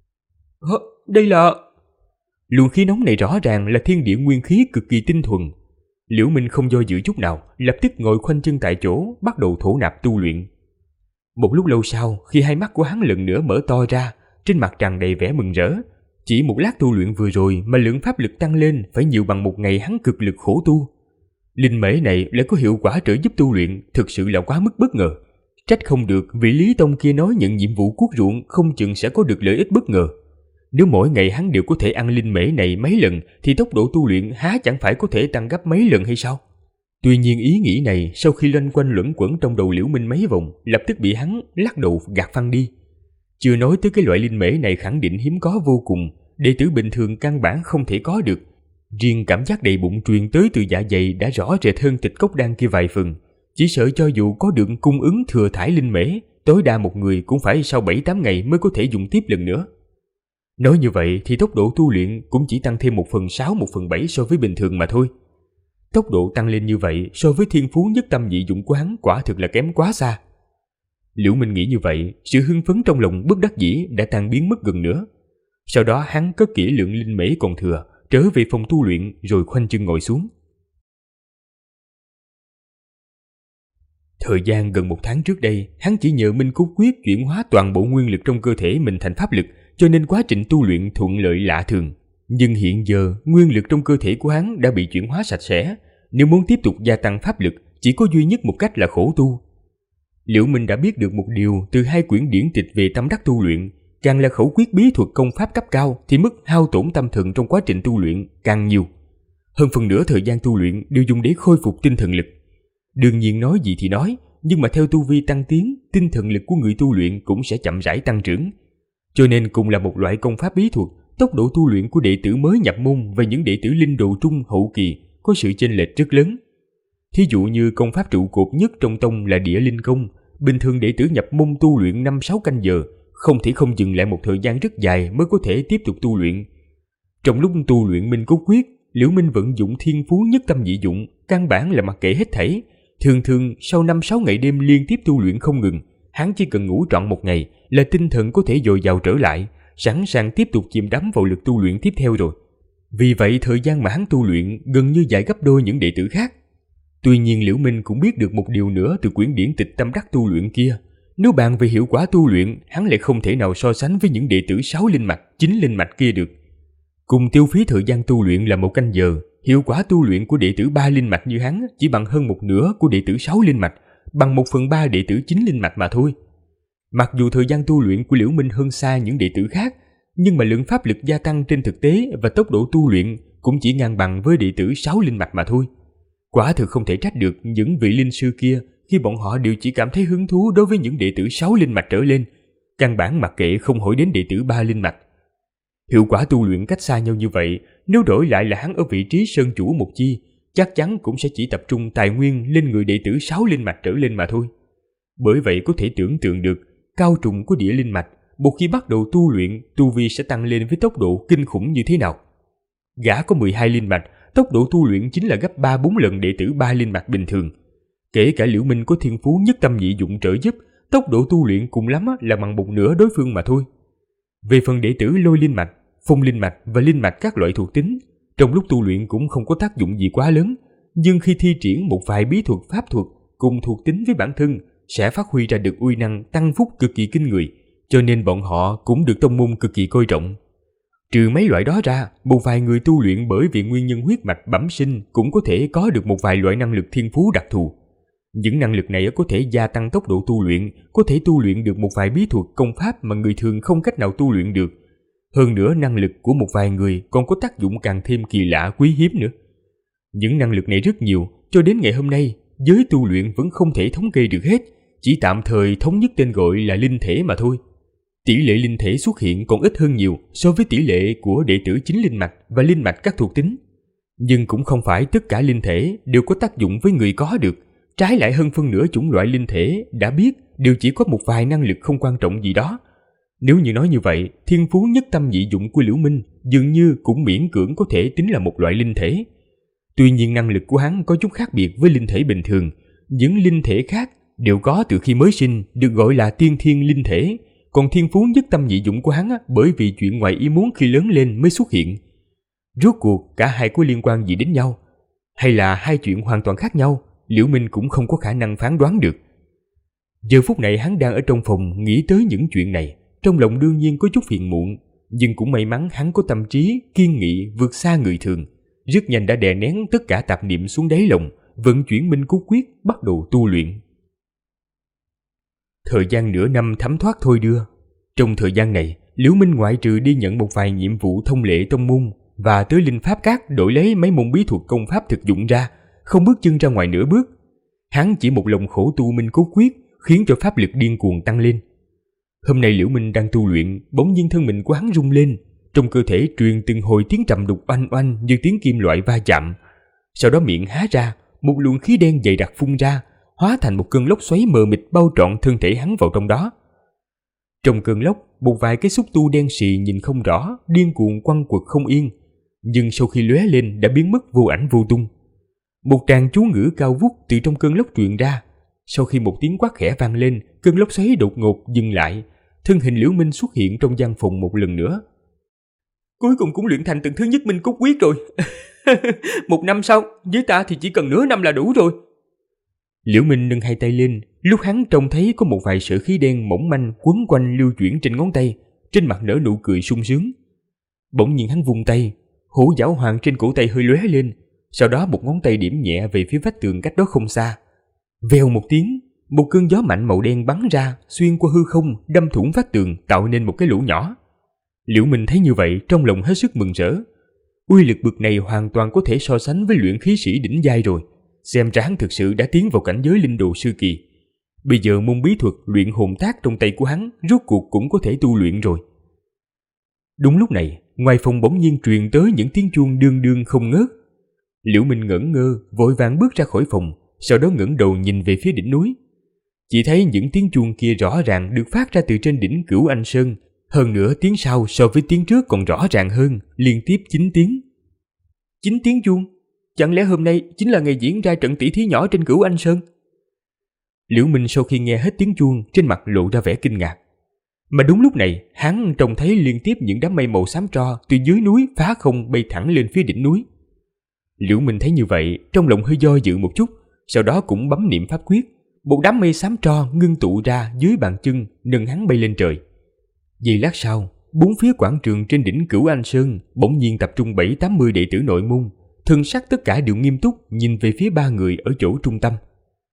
Đây là... Luồng khí nóng này rõ ràng là thiên địa nguyên khí cực kỳ tinh thuần. Liễu Minh không do dự chút nào, lập tức ngồi khoanh chân tại chỗ, bắt đầu thổ nạp tu luyện. Một lúc lâu sau, khi hai mắt của hắn lần nữa mở to ra, trên mặt tràn đầy vẻ mừng rỡ. Chỉ một lát tu luyện vừa rồi mà lượng pháp lực tăng lên phải nhiều bằng một ngày hắn cực lực khổ tu. Linh mễ này lại có hiệu quả trợ giúp tu luyện, thực sự là quá mức bất ngờ. Trách không được vị Lý Tông kia nói nhận nhiệm vụ cuốc ruộng không chừng sẽ có được lợi ích bất ngờ. Nếu mỗi ngày hắn đều có thể ăn linh mễ này mấy lần thì tốc độ tu luyện há chẳng phải có thể tăng gấp mấy lần hay sao? Tuy nhiên ý nghĩ này sau khi loanh quanh luẩn quẩn trong đầu Liễu Minh mấy vòng lập tức bị hắn lắc đầu gạt phăng đi. Chưa nói tới cái loại linh mễ này khẳng định hiếm có vô cùng, đệ tử bình thường căn bản không thể có được. Riêng cảm giác đầy bụng truyền tới từ dạ dày đã rõ rệt hơn tịch cốc đan kia vài phần. Chỉ sợ cho dù có được cung ứng thừa thải linh mễ, tối đa một người cũng phải sau 7-8 ngày mới có thể dùng tiếp lần nữa. Nói như vậy thì tốc độ tu luyện cũng chỉ tăng thêm 1/6, 1/7 so với bình thường mà thôi. Tốc độ tăng lên như vậy so với thiên phú nhất tâm nhị dụng của hắn quả thực là kém quá xa. Liễu Minh nghĩ như vậy, sự hưng phấn trong lòng bất đắc dĩ đã tan biến mất gần nữa. Sau đó hắn cất kỹ lượng linh mễ còn thừa, trở về phòng tu luyện rồi khoanh chân ngồi xuống. Thời gian gần 1 tháng trước đây, hắn chỉ nhờ Minh Cốt Quyết chuyển hóa toàn bộ nguyên lực trong cơ thể mình thành pháp lực, cho nên quá trình tu luyện thuận lợi lạ thường. Nhưng hiện giờ, nguyên lực trong cơ thể của hắn đã bị chuyển hóa sạch sẽ, nếu muốn tiếp tục gia tăng pháp lực, chỉ có duy nhất một cách là khổ tu. Liễu Minh đã biết được một điều từ 2 quyển điển tịch về tâm đắc tu luyện, càng là khẩu quyết bí thuật công pháp cấp cao thì mức hao tổn tâm thần trong quá trình tu luyện càng nhiều. Hơn phần nửa thời gian tu luyện đều dùng để khôi phục tinh thần lực. Đương nhiên nói gì thì nói, nhưng mà theo tu vi tăng tiến, tinh thần lực của người tu luyện cũng sẽ chậm rãi tăng trưởng. Cho nên cùng là một loại công pháp bí thuật, tốc độ tu luyện của đệ tử mới nhập môn và những đệ tử linh đồ trung hậu kỳ có sự chênh lệch rất lớn. Thí dụ như công pháp trụ cột nhất trong tông là Địa Linh Công, bình thường đệ tử nhập môn tu luyện 5-6 canh giờ, không thể không dừng lại một thời gian rất dài mới có thể tiếp tục tu luyện. Trong lúc tu luyện Minh Cốt Quyết, Liễu Minh vận dụng thiên phú nhất tâm nhị dụng, căn bản là mặc kệ hết thảy. Thường sau 5-6 ngày đêm liên tiếp tu luyện không ngừng, hắn chỉ cần ngủ trọn 1 ngày là tinh thần có thể dồi dào trở lại, sẵn sàng tiếp tục chìm đắm vào lực tu luyện tiếp theo rồi. Vì vậy thời gian mà hắn tu luyện gần như dài gấp đôi những đệ tử khác. Tuy nhiên Liễu Minh cũng biết được một điều nữa từ quyển điển tịch tâm đắc tu luyện kia. Nếu bàn về hiệu quả tu luyện, hắn lại không thể nào so sánh với những đệ tử 6 linh mạch, 9 linh mạch kia được. Cùng tiêu phí thời gian tu luyện là 1 canh giờ, hiệu quả tu luyện của đệ tử 3 linh mạch như hắn chỉ bằng hơn 1/2 của đệ tử 6 linh mạch, bằng 1/3 đệ tử 9 linh mạch mà thôi. Mặc dù thời gian tu luyện của Liễu Minh hơn xa những đệ tử khác, nhưng mà lượng pháp lực gia tăng trên thực tế và tốc độ tu luyện cũng chỉ ngang bằng với đệ tử 6 linh mạch mà thôi. Quả thực không thể trách được những vị linh sư kia khi bọn họ đều chỉ cảm thấy hứng thú đối với những đệ tử 6 linh mạch trở lên, căn bản mặc kệ không hỏi đến đệ tử 3 linh mạch. Hiệu quả tu luyện cách xa nhau như vậy, nếu đổi lại là hắn ở vị trí sơn chủ một chi, chắc chắn cũng sẽ chỉ tập trung tài nguyên lên người đệ tử 6 linh mạch trở lên mà thôi. Bởi vậy có thể tưởng tượng được, cao trùng của Địa Linh mạch, một khi bắt đầu tu luyện, tu vi sẽ tăng lên với tốc độ kinh khủng như thế nào. Gã có 12 linh mạch, tốc độ tu luyện chính là gấp 3-4 lần đệ tử 3 linh mạch bình thường. Kể cả Liễu Minh có thiên phú nhất tâm nhị dụng trợ giúp, tốc độ tu luyện cùng lắm là bằng 1/2 đối phương mà thôi. Về phần đệ tử Lôi Linh mạch, Phong Linh mạch và Linh mạch các loại thuộc tính, trong lúc tu luyện cũng không có tác dụng gì quá lớn, nhưng khi thi triển một vài bí thuật pháp thuật cùng thuộc tính với bản thân sẽ phát huy ra được uy năng tăng phúc cực kỳ kinh người, cho nên bọn họ cũng được tông môn cực kỳ coi trọng. Trừ mấy loại đó ra, một vài người tu luyện bởi vì nguyên nhân huyết mạch bẩm sinh cũng có thể có được một vài loại năng lực thiên phú đặc thù. Những năng lực này có thể gia tăng tốc độ tu luyện, có thể tu luyện được một vài bí thuật công pháp mà người thường không cách nào tu luyện được. Hơn nữa năng lực của một vài người còn có tác dụng càng thêm kỳ lạ quý hiếm nữa. Những năng lực này rất nhiều, cho đến ngày hôm nay, giới tu luyện vẫn không thể thống kê được hết, chỉ tạm thời thống nhất tên gọi là linh thể mà thôi. Tỷ lệ linh thể xuất hiện còn ít hơn nhiều so với tỷ lệ của đệ tử 9 linh mạch và linh mạch các thuộc tính. Nhưng cũng không phải tất cả linh thể đều có tác dụng với người có được, trái lại hơn phân nửa chủng loại linh thể đã biết đều chỉ có một vài năng lực không quan trọng gì đó. Nếu như nói như vậy, thiên phú nhất tâm nhị dụng của Liễu Minh dường như cũng miễn cưỡng có thể tính là một loại linh thể. Tuy nhiên năng lực của hắn có chút khác biệt với linh thể bình thường. Những linh thể khác đều có từ khi mới sinh, được gọi là tiên thiên linh thể. Còn thiên phú nhất tâm nhị dụng của hắn bởi vì chuyện ngoài ý muốn khi lớn lên mới xuất hiện. Rốt cuộc cả hai có liên quan gì đến nhau? Hay là hai chuyện hoàn toàn khác nhau? Liễu Minh cũng không có khả năng phán đoán được. Giờ phút này hắn đang ở trong phòng nghĩ tới những chuyện này, trong lòng đương nhiên có chút phiền muộn, nhưng cũng may mắn hắn có tâm trí kiên nghị vượt xa người thường, rất nhanh đã đè nén tất cả tạp niệm xuống đáy lòng, vận chuyển Minh Cốt Quyết bắt đầu tu luyện. Thời gian nửa năm thấm thoát thôi đưa. Trong thời gian này, Liễu Minh ngoại trừ đi nhận một vài nhiệm vụ thông lệ tông môn và tới Linh Pháp Các đổi lấy mấy môn bí thuật công pháp thực dụng ra, không bước chân ra ngoài nửa bước. Hắn chỉ một lòng khổ tu minh cốt quyết, khiến cho pháp lực điên cuồng tăng lên. Hôm nay Liễu Minh đang tu luyện, bỗng nhiên thân mình của hắn rung lên, trong cơ thể truyền từng hồi tiếng trầm đục oanh oanh như tiếng kim loại va chạm. Sau đó miệng há ra, một luồng khí đen dày đặc phun ra, hóa thành một cơn lốc xoáy mờ mịt bao trọn thân thể hắn vào trong đó. Trong cơn lốc, một vài cái xúc tu đen sì nhìn không rõ, điên cuồng quăng quật không yên, nhưng sau khi lóe lên đã biến mất vô ảnh vô tung. Một tràng chú ngữ cao vút từ trong cơn lốc truyền ra. Sau khi một tiếng quát khẽ vang lên, cơn lốc xoáy đột ngột dừng lại, thân hình Liễu Minh xuất hiện trong gian phòng một lần nữa. Cuối cùng cũng luyện thành tầng thứ nhất minh cốt quyết rồi. 1 năm sau, với ta thì chỉ cần nửa năm là đủ rồi. Liễu Minh nâng hai tay lên, lúc hắn trông thấy có một vài sợi khí đen mỏng manh quấn quanh lưu chuyển trên ngón tay, trên mặt nở nụ cười sung sướng. Bỗng nhiên hắn vung tay, hổ giảo hoàng trên cổ tay hơi lóe lên, sau đó một ngón tay điểm nhẹ về phía vách tường cách đó không xa. Vèo một tiếng, một cơn gió mạnh màu đen bắn ra, xuyên qua hư không, đâm thủng vách tường, tạo nên một cái lỗ nhỏ. Liễu Minh thấy như vậy, trong lòng hết sức mừng rỡ. Uy lực bực này hoàn toàn có thể so sánh với luyện khí sĩ đỉnh giai rồi. Xem ra hắn thực sự đã tiến vào cảnh giới linh đồ sư kỳ. Bây giờ môn bí thuật luyện hồn tác trong tay của hắn rốt cuộc cũng có thể tu luyện rồi. Đúng lúc này, ngoài phòng bỗng nhiên truyền tới những tiếng chuông đương đương không ngớt. Liễu Minh ngẩn ngơ, vội vàng bước ra khỏi phòng, sau đó ngẩng đầu nhìn về phía đỉnh núi. Chỉ thấy những tiếng chuông kia rõ ràng được phát ra từ trên đỉnh Cửu Anh Sơn, hơn nữa tiếng sau so với tiếng trước còn rõ ràng hơn, liên tiếp 9 tiếng. 9 tiếng chuông? Chẳng lẽ hôm nay chính là ngày diễn ra trận tỷ thí nhỏ trên Cửu Anh Sơn? Liễu Minh sau khi nghe hết tiếng chuông, trên mặt lộ ra vẻ kinh ngạc. Mà đúng lúc này, hắn trông thấy liên tiếp những đám mây màu xám tro từ dưới núi phá không bay thẳng lên phía đỉnh núi. Liễu Minh thấy như vậy, trong lòng hơi do dự một chút, sau đó cũng bấm niệm pháp quyết, một đám mây xám tro ngưng tụ ra dưới bàn chân, nâng hắn bay lên trời. Giây lát sau, bốn phía quảng trường trên đỉnh Cửu Anh Sơn bỗng nhiên tập trung 70-80 đệ tử nội môn, thân sắc tất cả đều nghiêm túc nhìn về phía 3 người ở chỗ trung tâm.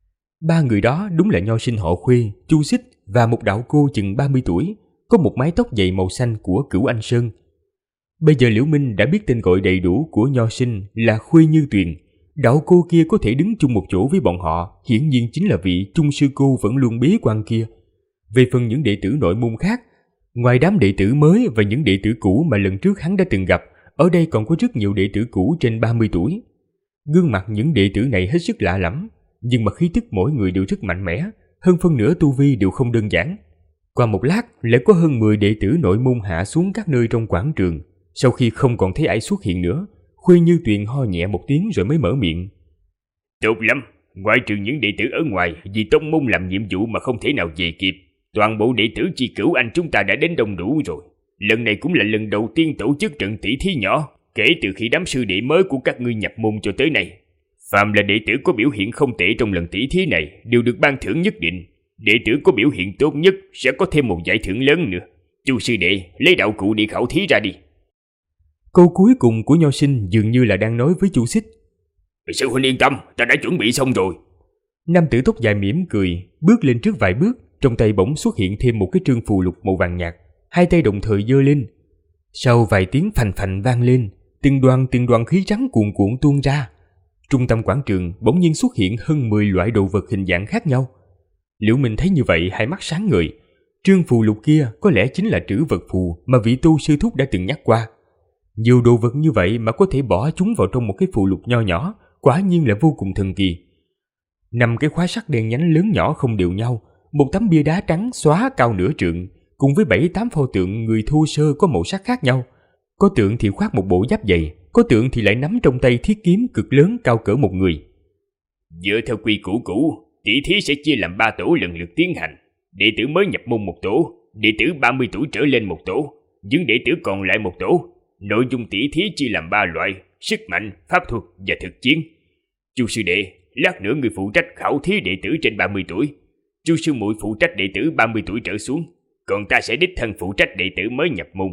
3 người đó đúng là nho sinh họ Khuê, Chu Xích và một đạo cô chừng 30 tuổi, có một mái tóc dày màu xanh của Cửu Anh Sơn. Bây giờ Liễu Minh đã biết tên gọi đầy đủ của nho sinh là Khuê Như Tuyền. Đạo cô kia có thể đứng chung một chỗ với bọn họ, hiển nhiên chính là vị trung sư cô vẫn luôn bế quan kia. Về phần những đệ tử nội môn khác, ngoài đám đệ tử mới và những đệ tử cũ mà lần trước hắn đã từng gặp, ở đây còn có rất nhiều đệ tử cũ trên 30 tuổi. Gương mặt những đệ tử này hết sức lạ lẫm, nhưng mà khí tức mỗi người đều rất mạnh mẽ, hơn phân nửa tu vi đều không đơn giản. Qua một lát, lại có hơn 10 đệ tử nội môn hạ xuống các nơi trong quảng trường. Sau khi không còn thấy ai xuất hiện nữa, Khuê Như Tuyền ho nhẹ một tiếng rồi mới mở miệng. Tốt lắm, ngoại trừ những đệ tử ở ngoài vì tông môn làm nhiệm vụ mà không thể nào về kịp, toàn bộ đệ tử chi Cửu Anh chúng ta đã đến đông đủ rồi. Lần này cũng là lần đầu tiên tổ chức trận tỷ thí nhỏ kể từ khi đám sư đệ mới của các ngươi nhập môn cho tới nay. Phàm là đệ tử có biểu hiện không tệ trong lần tỷ thí này đều được ban thưởng nhất định. Đệ tử có biểu hiện tốt nhất sẽ có thêm một giải thưởng lớn nữa. Chu sư đệ, lấy đạo cụ đi khảo thí ra đi. Câu cuối cùng của nho sinh dường như là đang nói với Chu Xích. Sư huynh yên tâm, ta đã chuẩn bị xong rồi. Nam tử tóc dài mỉm cười, bước lên trước vài bước, trong tay bỗng xuất hiện thêm một cái trương phù lục màu vàng nhạt, hai tay đồng thời giơ lên. Sau vài tiếng phành phành vang lên, từng đoàn khí trắng cuồn cuộn tuôn ra. Trung tâm quảng trường bỗng nhiên xuất hiện hơn 10 loại đồ vật hình dạng khác nhau. Liễu Minh thấy như vậy hai mắt sáng ngời. Trương phù lục kia có lẽ chính là trữ vật phù mà vị tu sư thúc đã từng nhắc qua. Nhiều đồ vật như vậy mà có thể bỏ chúng vào trong một cái phù lục nho nhỏ, quả nhiên là vô cùng thần kỳ. 5 cái khóa sắt đen nhánh lớn nhỏ không đều nhau, một tấm bia đá trắng xóa cao nửa trượng, cùng với 7-8 pho tượng người thô sơ có màu sắc khác nhau. Có tượng thì khoác một bộ giáp dày, có tượng thì lại nắm trong tay thiết kiếm cực lớn cao cỡ một người. Dựa theo quy củ cũ, tỷ thí sẽ chia làm 3 tổ lần lượt tiến hành. Đệ tử mới nhập môn một tổ, đệ tử 30 tuổi trở lên một tổ, những đệ tử còn lại một tổ. Nội dung tỷ thí chia làm 3 loại: sức mạnh, pháp thuật và thực chiến. Chu sư đệ, lát nữa người phụ trách khảo thí đệ tử trên 30 tuổi. Chu sư muội phụ trách đệ tử 30 tuổi trở xuống, còn ta sẽ đích thân phụ trách đệ tử mới nhập môn.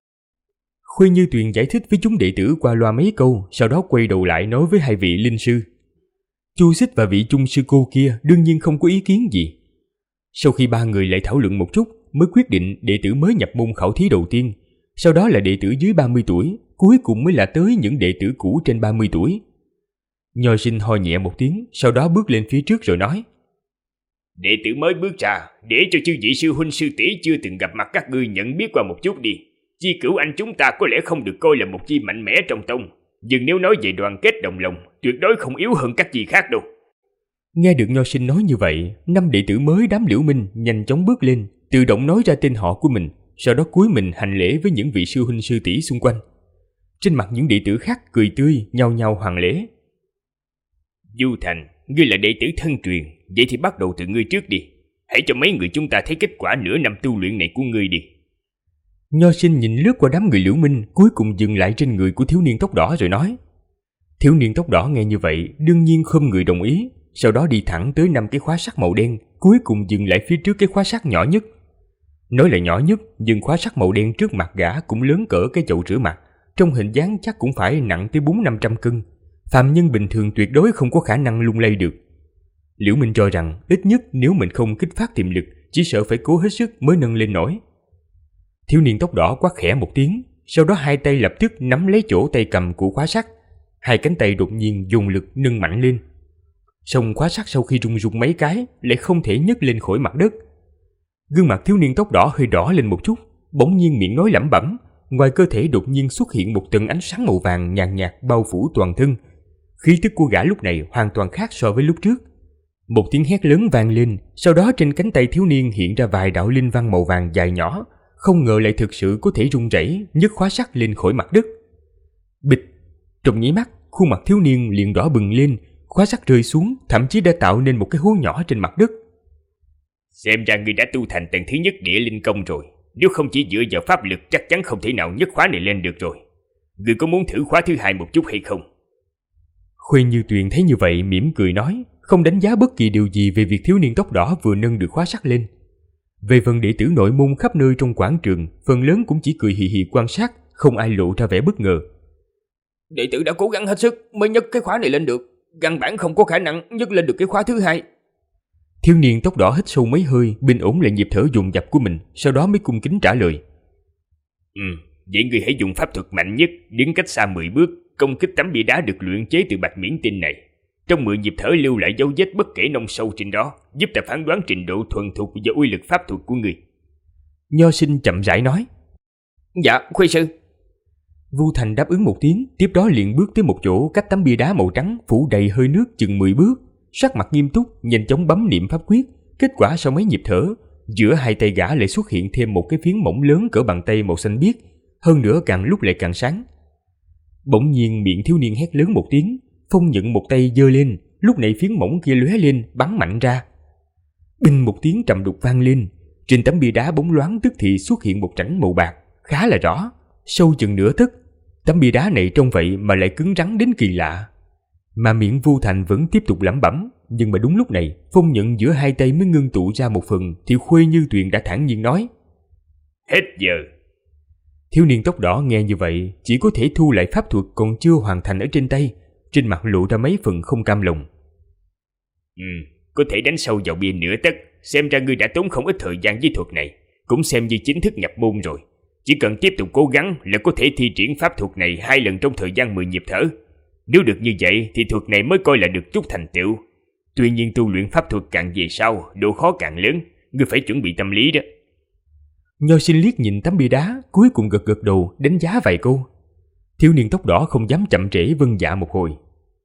Khuê Như Tuyền giải thích với chúng đệ tử qua loa mấy câu, sau đó quay đầu lại nói với hai vị linh sư. Chu Xích và vị trung sư cô kia đương nhiên không có ý kiến gì. Sau khi ba người lại thảo luận một chút, mới quyết định đệ tử mới nhập môn khảo thí đầu tiên, sau đó là đệ tử dưới 30 tuổi, cuối cùng mới là tới những đệ tử cũ trên 30 tuổi. Nho sinh ho nhẹ một tiếng, sau đó bước lên phía trước rồi nói: Đệ tử mới bước ra, để cho chư vị sư huynh sư tỷ chưa từng gặp mặt các ngươi nhận biết qua một chút đi. Chi Cửu Anh chúng ta có lẽ không được coi là một chi mạnh mẽ trong tông, nhưng nếu nói về đoàn kết đồng lòng, tuyệt đối không yếu hơn các chi khác đâu. Nghe được nho sinh nói như vậy, 5 đệ tử mới đám Liễu Minh nhanh chóng bước lên, tự động nói ra tên họ của mình, sau đó cúi mình hành lễ với những vị sư huynh sư tỷ xung quanh. Trên mặt những đệ tử khác cười tươi, nhao nhao hoàn lễ. Du Thành, ngươi là đệ tử thân truyền, vậy thì bắt đầu từ ngươi trước đi. Hãy cho mấy người chúng ta thấy kết quả nửa năm tu luyện này của ngươi đi. Nho sinh nhìn lướt qua đám người Liễu Minh, cuối cùng dừng lại trên người của thiếu niên tóc đỏ rồi nói. Thiếu niên tóc đỏ nghe như vậy, đương nhiên không người đồng ý, sau đó đi thẳng tới 5 cái khóa sắt màu đen, cuối cùng dừng lại phía trước cái khóa sắt nhỏ nhất. Nói là nhỏ nhất, nhưng khóa sắt màu đen trước mặt gã cũng lớn cỡ cái chậu rửa mặt, trong hình dáng chắc cũng phải nặng tới 400-500 cân. Phàm nhân bình thường tuyệt đối không có khả năng lung lay được. Liễu Minh cho rằng ít nhất nếu mình không kích phát tiềm lực, chỉ sợ phải cố hết sức mới nâng lên nổi. Thiếu niên tóc đỏ quát khẽ một tiếng, sau đó hai tay lập tức nắm lấy chỗ tay cầm của khóa sắt, hai cánh tay đột nhiên dùng lực nâng mạnh lên. Song khóa sắt sau khi rung rung mấy cái lại không thể nhấc lên khỏi mặt đất. Gương mặt thiếu niên tóc đỏ hơi đỏ lên một chút, bỗng nhiên miệng nói lẩm bẩm, ngoài cơ thể đột nhiên xuất hiện một tầng ánh sáng màu vàng nhàn nhạt bao phủ toàn thân. Khí tức của gã lúc này hoàn toàn khác so với lúc trước. Một tiếng hét lớn vang lên, sau đó trên cánh tay thiếu niên hiện ra vài đạo linh văn màu vàng dài nhỏ, không ngờ lại thực sự có thể rung rẩy nhấc khóa sắt lên khỏi mặt đất. Bịch! Trong nháy mắt, khuôn mặt thiếu niên liền đỏ bừng lên, khóa sắt rơi xuống, thậm chí đã tạo nên một cái hố nhỏ trên mặt đất. Xem ra ngươi đã tu thành tầng thứ nhất địa linh công rồi. Nếu không chỉ dựa vào pháp lực chắc chắn không thể nào nhấc khóa này lên được rồi. Ngươi có muốn thử khóa thứ hai một chút hay không? Khuê Như Tuyền thấy như vậy mỉm cười nói, không đánh giá bất kỳ điều gì về việc thiếu niên tóc đỏ vừa nâng được khóa sắt lên. Về phần đệ tử nội môn khắp nơi trong quảng trường, phần lớn cũng chỉ cười hì hì quan sát, không ai lộ ra vẻ bất ngờ. Đệ tử đã cố gắng hết sức mới nhấc cái khóa này lên được, căn bản không có khả năng nhấc lên được cái khóa thứ hai. Thiếu niên tóc đỏ hít sâu mấy hơi, bình ổn lại nhịp thở dồn dập của mình, sau đó mới cung kính trả lời. Vậy ngươi hãy dùng pháp thuật mạnh nhất, đứng cách xa 10 bước, công kích tấm bia đá được luyện chế từ bạch miễn tinh này. Trong 10 nhịp thở lưu lại dấu vết bất kể nông sâu trên đó, giúp ta phán đoán trình độ thuần thục và uy lực pháp thuật của ngươi. Nho sinh chậm rãi nói. Dạ, Khuê sư. Vu Thành đáp ứng một tiếng, tiếp đó liền bước tới một chỗ cách tấm bia đá màu trắng phủ đầy hơi nước chừng 10 bước, sắc mặt nghiêm túc, nhanh chóng bấm niệm pháp quyết. Kết quả sau mấy nhịp thở, giữa hai tay gã lại xuất hiện thêm một cái phiến mỏng lớn cỡ bàn tay màu xanh biếc, hơn nữa càng lúc lại càng sáng. Bỗng nhiên miệng thiếu niên hét lớn một tiếng, phong nhận một tay giơ lên, lúc này phiến mỏng kia lóe lên bắn mạnh ra. Binh một tiếng trầm đục vang lên, trên tấm bia đá bóng loáng tức thì xuất hiện một rãnh màu bạc khá là rõ, sâu chừng nửa tấc. Tấm bia đá này trông vậy mà lại cứng rắn đến kỳ lạ. Mà miệng Vu Thành vẫn tiếp tục lẩm bẩm, nhưng mà đúng lúc này, phong nhận giữa hai tay mới ngưng tụ ra một phần, thì Khuê Như Tuyền đã thản nhiên nói: Hết giờ. Thiếu niên tóc đỏ nghe như vậy, chỉ có thể thu lại pháp thuật còn chưa hoàn thành ở trên tay, trên mặt lộ ra mấy phần không cam lòng. Có thể đánh sâu vào bia nửa tấc, xem ra ngươi đã tốn không ít thời gian với thuật này, cũng xem như chính thức nhập môn rồi. Chỉ cần tiếp tục cố gắng là có thể thi triển pháp thuật này 2 lần trong thời gian 10 nhịp thở. Nếu được như vậy thì thuật này mới coi là được chút thành tựu. Tuy nhiên tu luyện pháp thuật càng về sau, độ khó càng lớn, ngươi phải chuẩn bị tâm lý đó. Nho sinh liếc nhìn tấm bia đá, cuối cùng gật gật đầu đánh giá vài câu. Thiếu niên tóc đỏ không dám chậm trễ vâng dạ một hồi.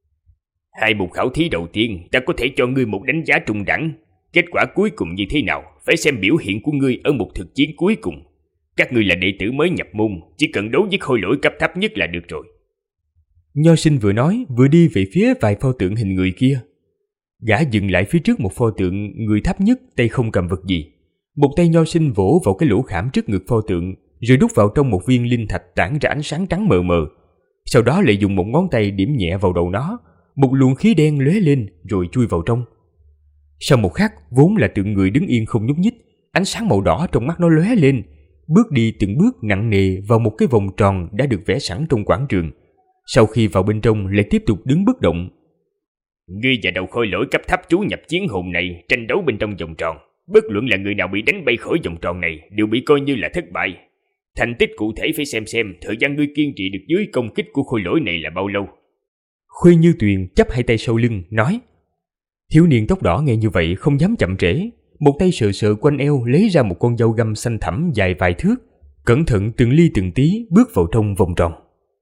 2 mục khảo thí đầu tiên ta có thể cho ngươi một đánh giá trung đẳng. Kết quả cuối cùng như thế nào phải xem biểu hiện của ngươi ở một thực chiến cuối cùng. Các ngươi là đệ tử mới nhập môn, chỉ cần đấu với khôi lỗi cấp thấp nhất là được rồi. Nho sinh vừa nói vừa đi về phía vài pho tượng hình người kia. Gã dừng lại phía trước một pho tượng người thấp nhất, tay không cầm vật gì. Một tay Nho sinh vỗ vào cái lỗ khảm trước ngực pho tượng, rồi đút vào trong một viên linh thạch tản ra ánh sáng trắng mờ mờ. Sau đó lại dùng một ngón tay điểm nhẹ vào đầu nó, một luồng khí đen lóe lên rồi chui vào trong. Sau một khắc, vốn là tượng người đứng yên không nhúc nhích, ánh sáng màu đỏ trong mắt nó lóe lên, bước đi từng bước nặng nề vào một cái vòng tròn đã được vẽ sẵn trong quảng trường. Sau khi vào bên trong lại tiếp tục đứng bất động. Ngươi và đầu khôi lỗi cấp thấp trú nhập chiến hồn này tranh đấu bên trong vòng tròn. Bất luận là người nào bị đánh bay khỏi vòng tròn này đều bị coi như là thất bại. Thành tích cụ thể phải xem thời gian ngươi kiên trì được dưới công kích của khôi lỗi này là bao lâu. Khuê Như Tuyền chắp hai tay sau lưng, nói. Thiếu niên tóc đỏ nghe như vậy không dám chậm trễ. Một tay sờ sờ quanh eo lấy ra một con dao găm xanh thẳm dài vài thước, cẩn thận từng ly từng tí bước vào trong vòng tròn.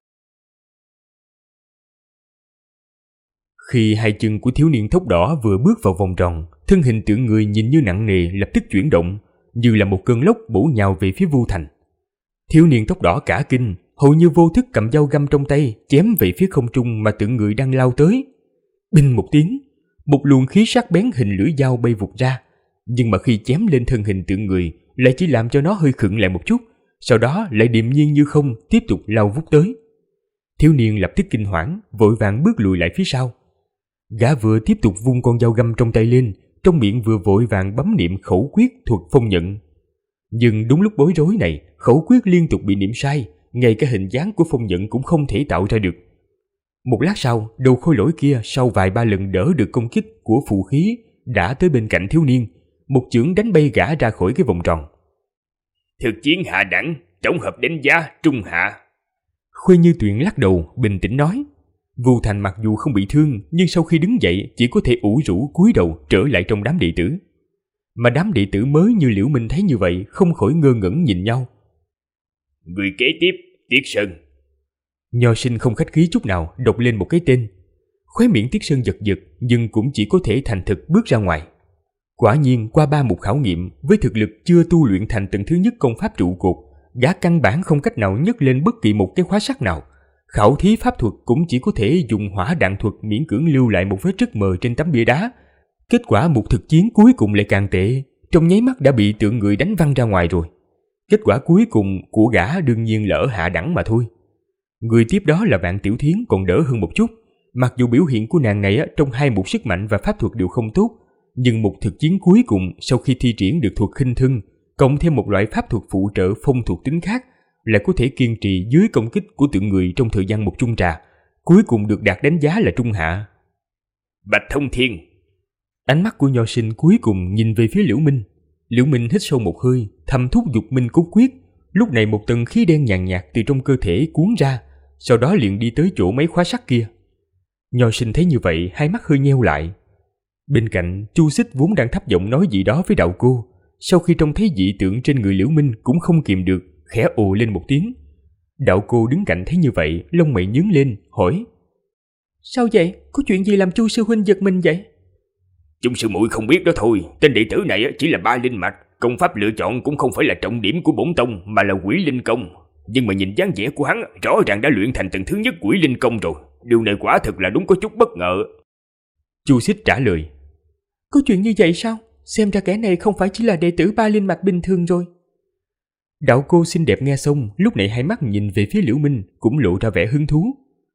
Khi hai chân của thiếu niên tóc đỏ vừa bước vào vòng tròn, thân hình tượng người nhìn như nặng nề lập tức chuyển động, như là một cơn lốc bổ nhào về phía Vu Thành. Thiếu niên tóc đỏ cả kinh, hầu như vô thức cầm dao găm trong tay chém về phía không trung mà tượng người đang lao tới. Binh một tiếng, một luồng khí sắc bén hình lưỡi dao bay vụt ra, nhưng mà khi chém lên thân hình tượng người lại chỉ làm cho nó hơi khựng lại một chút, sau đó lại điềm nhiên như không tiếp tục lao vút tới. Thiếu niên lập tức kinh hoảng, vội vàng bước lùi lại phía sau. Gã vừa tiếp tục vung con dao găm trong tay lên, trong miệng vừa vội vàng bấm niệm khẩu quyết thuật phong nhận. Nhưng đúng lúc bối rối này, khẩu quyết liên tục bị niệm sai, ngay cả hình dáng của phong nhận cũng không thể tạo ra được. Một lát sau, đầu khôi lỗi kia sau vài ba lần đỡ được công kích của phù khí đã tới bên cạnh thiếu niên, một chưởng đánh bay gã ra khỏi cái vòng tròn. Thực chiến hạ đẳng, tổng hợp đánh giá trung hạ. Khuê Như Tuyền lắc đầu, bình tĩnh nói. Vu Thành mặc dù không bị thương, nhưng sau khi đứng dậy chỉ có thể ủ rũ cúi đầu trở lại trong đám đệ tử. Mà đám đệ tử mới như Liễu Minh thấy như vậy không khỏi ngơ ngẩn nhìn nhau. Người kế tiếp, Tiết Sơn. Nho Sinh không khách khí chút nào đọc lên một cái tên. Khóe miệng Tiết Sơn giật giật, nhưng cũng chỉ có thể thành thực bước ra ngoài. Quả nhiên qua 3 mục khảo nghiệm, với thực lực chưa tu luyện thành tầng thứ nhất công pháp trụ cột, gã căn bản không cách nào nhấc lên bất kỳ một cái khóa sắt nào. Khảo thí pháp thuật cũng chỉ có thể dùng hỏa đạn thuật miễn cưỡng lưu lại một vết rứt mờ trên tấm bia đá. Kết quả mục thực chiến cuối cùng lại càng tệ, trong nháy mắt đã bị tượng người đánh văng ra ngoài rồi. Kết quả cuối cùng của gã đương nhiên là ở hạ đẳng mà thôi. Người tiếp đó là Vạn Tiểu Thiến còn đỡ hơn một chút. Mặc dù biểu hiện của nàng này trong 2 mục sức mạnh và pháp thuật đều không tốt, nhưng mục thực chiến cuối cùng sau khi thi triển được thuật khinh thân, cộng thêm một loại pháp thuật phụ trợ phong thuộc tính khác, lại có thể kiên trì dưới công kích của tượng người trong thời gian một chung trà, cuối cùng được đạt đánh giá là trung hạ. Bạch Thông Thiên. Ánh mắt của Nho Sinh cuối cùng nhìn về phía Liễu Minh. Liễu Minh hít sâu một hơi, thầm thúc dục Minh Cốt Quyết. Lúc này một tầng khí đen nhàn nhạt từ trong cơ thể cuốn ra, sau đó liền đi tới chỗ mấy khóa sắt kia. Nho Sinh thấy như vậy, hai mắt hơi nheo lại. Bên cạnh, Chu Xích vốn đang thấp giọng nói gì đó với đạo cô, sau khi trông thấy dị tượng trên người Liễu Minh cũng không kìm được, khẽ ồ lên một tiếng. Đạo cô đứng cạnh thấy như vậy, lông mày nhướng lên, hỏi: Sao vậy? Có chuyện gì làm Chu sư huynh giật mình vậy? Chúng sư muội không biết đó thôi, tên đệ tử này chỉ là 3 linh mạch, công pháp lựa chọn cũng không phải là trọng điểm của bổn tông mà là Quỷ Linh Công. Nhưng mà nhìn dáng vẻ của hắn, rõ ràng đã luyện thành tầng thứ nhất Quỷ Linh Công rồi. Điều này quả thực là đúng có chút bất ngờ. Chu Xích trả lời: Có chuyện như vậy sao? Xem ra kẻ này không phải chỉ là đệ tử 3 linh mạch bình thường rồi. Đạo cô xinh đẹp nghe xong, lúc này hai mắt nhìn về phía Liễu Minh, cũng lộ ra vẻ hứng thú.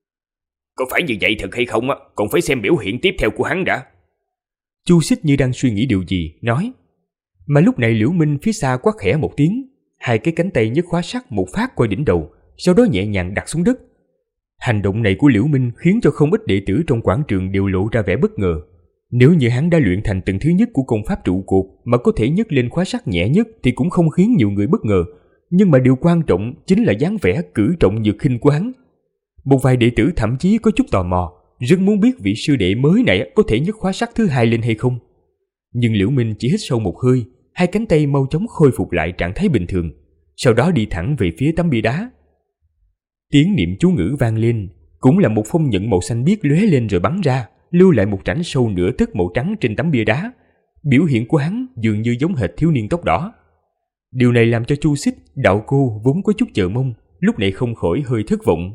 Có phải như vậy thật hay không còn phải xem biểu hiện tiếp theo của hắn đã. Chu Xích như đang suy nghĩ điều gì, nói. Mà lúc này Liễu Minh phía xa quát khẽ một tiếng, hai cái cánh tay nhấc khóa sắt một phát qua đỉnh đầu, sau đó nhẹ nhàng đặt xuống đất. Hành động này của Liễu Minh khiến cho không ít đệ tử trong quảng trường đều lộ ra vẻ bất ngờ. Nếu như hắn đã luyện thành tầng thứ nhất của công pháp trụ cột mà có thể nhấc lên khóa sắt nhẹ nhất thì cũng không khiến nhiều người bất ngờ. Nhưng mà điều quan trọng chính là dáng vẻ cử trọng nhược khinh của hắn. Một vài đệ tử thậm chí có chút tò mò, rất muốn biết vị sư đệ mới này có thể nhấc khóa sắt thứ 2 lên hay không. Nhưng Liễu Minh chỉ hít sâu một hơi, hai cánh tay mau chóng khôi phục lại trạng thái bình thường, sau đó đi thẳng về phía tấm bia đá. Tiếng niệm chú ngữ vang lên, cũng là một phong nhận màu xanh biếc lóe lên rồi bắn ra, lưu lại một rãnh sâu nửa tấc màu trắng trên tấm bia đá. Biểu hiện của hắn dường như giống hệt thiếu niên tóc đỏ. Điều này làm cho Chu Xích, đạo cô vốn có chút chờ mong, lúc này không khỏi hơi thất vọng.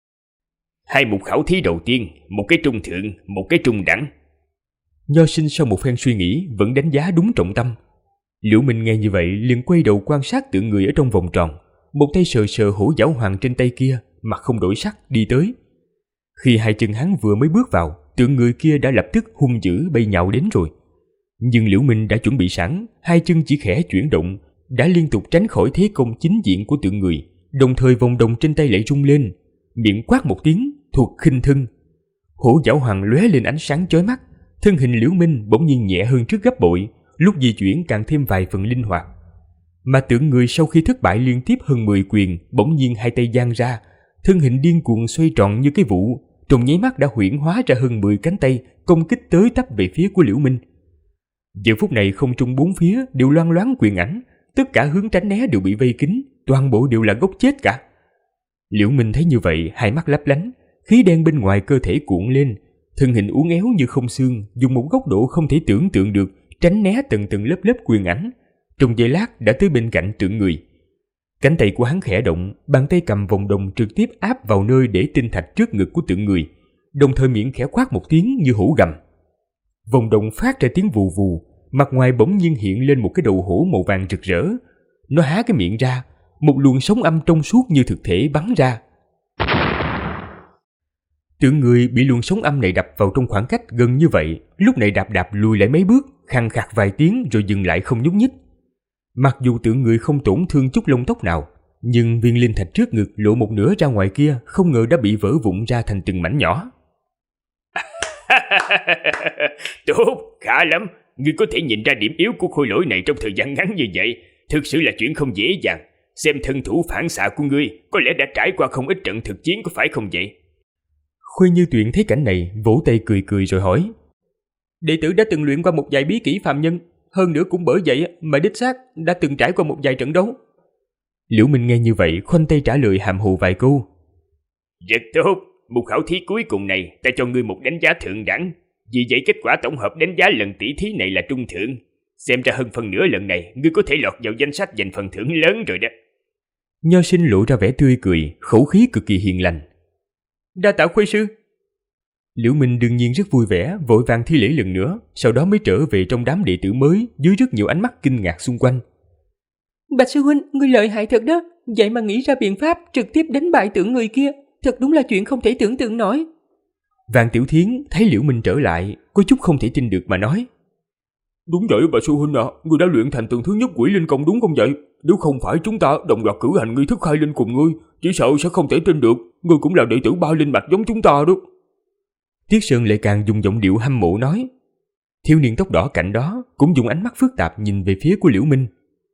2 mục khảo thí đầu tiên, một cái trung thượng, một cái trung đẳng. Nho Sinh sau một phen suy nghĩ vẫn đánh giá đúng trọng tâm. Liễu Minh nghe như vậy liền quay đầu quan sát tượng người ở trong vòng tròn, một tay sờ sờ hổ giáo hoàng trên tay kia, mặt không đổi sắc đi tới. Khi hai chân hắn vừa mới bước vào, tượng người kia đã lập tức hung dữ bay nhào đến rồi. Nhưng Liễu Minh đã chuẩn bị sẵn, hai chân chỉ khẽ chuyển động, đã liên tục tránh khỏi thế công chính diện của tượng người, đồng thời vòng đồng trên tay lại rung lên, miệng quát một tiếng, thuật khinh thân. Hổ giáo hoàng lóe lên ánh sáng chói mắt, thân hình Liễu Minh bỗng nhiên nhẹ hơn trước gấp bội, lúc di chuyển càng thêm vài phần linh hoạt. Mà tượng người sau khi thất bại liên tiếp hơn 10 quyền, bỗng nhiên hai tay giang ra, thân hình điên cuồng xoay tròn như cái vụ, trong nháy mắt đã huyễn hóa ra hơn 10 cánh tay công kích tới tấp về phía của Liễu Minh. Giờ phút này không trung bốn phía đều loang loáng quyền ảnh, tất cả hướng tránh né đều bị vây kín, toàn bộ đều là gốc chết cả. Liễu Minh thấy như vậy, hai mắt lấp lánh, khí đen bên ngoài cơ thể cuộn lên, thân hình uốn éo như không xương, dùng một góc độ không thể tưởng tượng được tránh né từng từng lớp lớp quyền ảnh, trong giây lát đã tới bên cạnh tượng người. Cánh tay của hắn khẽ động, bàn tay cầm vòng đồng trực tiếp áp vào nơi để tinh thạch trước ngực của tượng người, đồng thời miệng khẽ quát một tiếng như hổ gầm. Vòng đồng phát ra tiếng vù vù, mặt ngoài bỗng nhiên hiện lên một cái đầu hổ màu vàng rực rỡ. Nó há cái miệng ra, một luồng sóng âm trong suốt như thực thể bắn ra. Tượng người bị luồng sóng âm này đập vào trong khoảng cách gần như vậy, lúc này đạp đạp lùi lại mấy bước, khàn khạc vài tiếng rồi dừng lại không nhúc nhích. Mặc dù tượng người không tổn thương chút lông tóc nào, nhưng viên linh thạch trước ngực lộ một nửa ra ngoài kia không ngờ đã bị vỡ vụn ra thành từng mảnh nhỏ. Tốt, khá lắm. Ngươi có thể nhìn ra điểm yếu của khôi lỗi này trong thời gian ngắn như vậy, thực sự là chuyện không dễ dàng. Xem thân thủ phản xạ của ngươi, có lẽ đã trải qua không ít trận thực chiến, có phải không vậy? Khuê Như Tuyển thấy cảnh này, vỗ tay cười cười rồi hỏi: đệ tử đã từng luyện qua một vài bí kỹ phàm nhân, hơn nữa cũng bởi vậy mà đích xác đã từng trải qua một vài trận đấu. Liễu Minh nghe như vậy, khoanh tay trả lời hàm hồ vài câu. Rất tốt, một khảo thí cuối cùng này ta cho ngươi một đánh giá thượng đẳng. Vì vậy kết quả tổng hợp đánh giá lần tỷ thí này là trung thượng. Xem ra hơn phần nửa lần này ngươi có thể lọt vào danh sách giành phần thưởng lớn rồi đó. Nho sinh lộ ra vẻ tươi cười, khẩu khí cực kỳ hiền lành. Đa tạ Khuê sư. Liễu Minh đương nhiên rất vui vẻ, vội vàng thi lễ lần nữa, sau đó mới trở về trong đám đệ tử mới dưới rất nhiều ánh mắt kinh ngạc xung quanh. Bạch sư huynh, ngươi lợi hại thật đó, vậy mà nghĩ ra biện pháp trực tiếp đánh bại tượng người kia, thật đúng là chuyện không thể tưởng tượng nổi. Vạn Tiểu Thiến thấy Liễu Minh trở lại, có chút không thể tin được mà nói: Đúng vậy bà sư huynh ạ, ngươi đã luyện thành tầng thứ nhất Quỷ Linh Công đúng không vậy? Nếu không phải chúng ta đồng loạt cử hành nghi thức khai linh cùng ngươi, chỉ sợ sẽ không thể tin được, ngươi cũng là đệ tử ba linh mạch giống chúng ta đó. Tiết Sơn lại càng dùng giọng điệu hâm mộ nói. Thiếu niên tóc đỏ cạnh đó cũng dùng ánh mắt phức tạp nhìn về phía của Liễu Minh.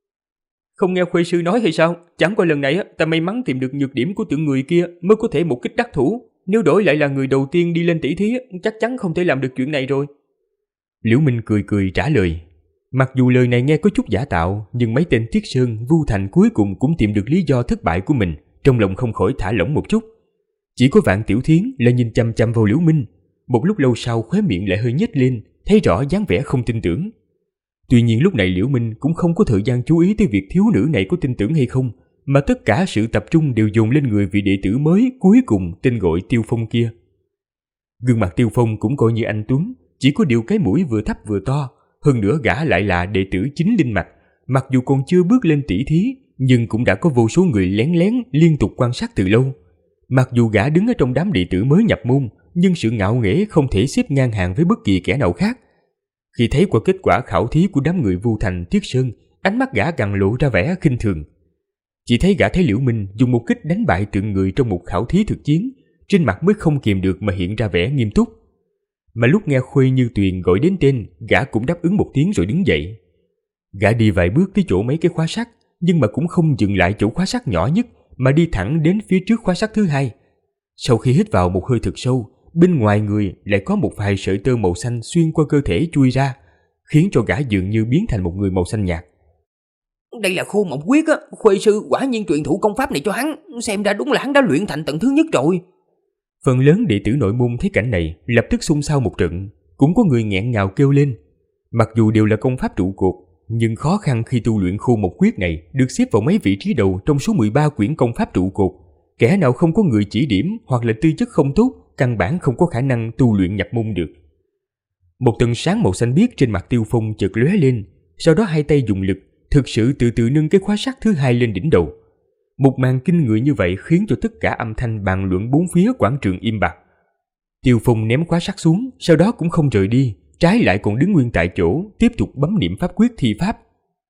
Không nghe Khuê sư nói hay sao? Chẳng qua lần này ta may mắn tìm được nhược điểm của tượng người kia mới có thể một kích đắc thủ. Nếu đổi lại là người đầu tiên đi lên tỷ thí, chắc chắn không thể làm được chuyện này rồi. Liễu Minh cười cười trả lời. Mặc dù lời này nghe có chút giả tạo, nhưng mấy tên Tiết Sơn, Vu Thành cuối cùng cũng tìm được lý do thất bại của mình, trong lòng không khỏi thả lỏng một chút. Chỉ có Vạn Tiểu Thiến là nhìn chăm chăm vào Liễu Minh, một lúc lâu sau khóe miệng lại hơi nhếch lên, thấy rõ dáng vẻ không tin tưởng. Tuy nhiên lúc này Liễu Minh cũng không có thời gian chú ý tới việc thiếu nữ này có tin tưởng hay không, mà tất cả sự tập trung đều dồn lên người vị đệ tử mới cuối cùng tên gọi Tiêu Phong kia. Gương mặt Tiêu Phong cũng coi như anh tuấn, chỉ có điều cái mũi vừa thấp vừa to, hơn nữa gã lại là đệ tử chính linh mạch, mặc dù còn chưa bước lên tỷ thí, nhưng cũng đã có vô số người lén lén liên tục quan sát từ lâu. Mặc dù gã đứng ở trong đám đệ tử mới nhập môn, nhưng sự ngạo nghễ không thể xếp ngang hàng với bất kỳ kẻ nào khác. Khi thấy qua kết quả khảo thí của đám người Vu Thành, Tiết Sơn, ánh mắt gã càng lộ ra vẻ khinh thường. Chỉ thấy gã thấy Liễu Minh dùng một kích đánh bại tượng người trong một khảo thí thực chiến, trên mặt mới không kìm được mà hiện ra vẻ nghiêm túc. Mà lúc nghe Khuê Như Tuyền gọi đến tên, gã cũng đáp ứng một tiếng rồi đứng dậy. Gã đi vài bước tới chỗ mấy cái khóa sắt, nhưng mà cũng không dừng lại chỗ khóa sắt nhỏ nhất, mà đi thẳng đến phía trước khóa sắt thứ hai. Sau khi hít vào một hơi thật sâu, bên ngoài người lại có một vài sợi tơ màu xanh xuyên qua cơ thể chui ra, khiến cho gã dường như biến thành một người màu xanh nhạt. Đây là Khô Mộng Quyết á, Khuê sư quả nhiên truyền thụ công pháp này cho hắn, xem ra đúng là hắn đã luyện thành tầng thứ nhất rồi. Phần lớn đệ tử nội môn thấy cảnh này lập tức xôn xao một trận, cũng có người nghẹn ngào kêu lên. Mặc dù đều là công pháp trụ cột, nhưng khó khăn khi tu luyện Khô Mộng Quyết này được xếp vào mấy vị trí đầu trong số 13 quyển công pháp trụ cột. Kẻ nào không có người chỉ điểm hoặc là tư chất không tốt, căn bản không có khả năng tu luyện nhập môn được. Một tầng sáng màu xanh biếc trên mặt Tiêu Phong chợt lóe lên, sau đó hai tay dùng lực, thực sự từ từ nâng cái khóa sắt thứ hai lên đỉnh đầu. Một màn kinh người như vậy khiến cho tất cả âm thanh bàn luận bốn phía quảng trường im bặt. Tiêu Phong ném khóa sắt xuống, sau đó cũng không rời đi, trái lại còn đứng nguyên tại chỗ, tiếp tục bấm niệm pháp quyết thi pháp.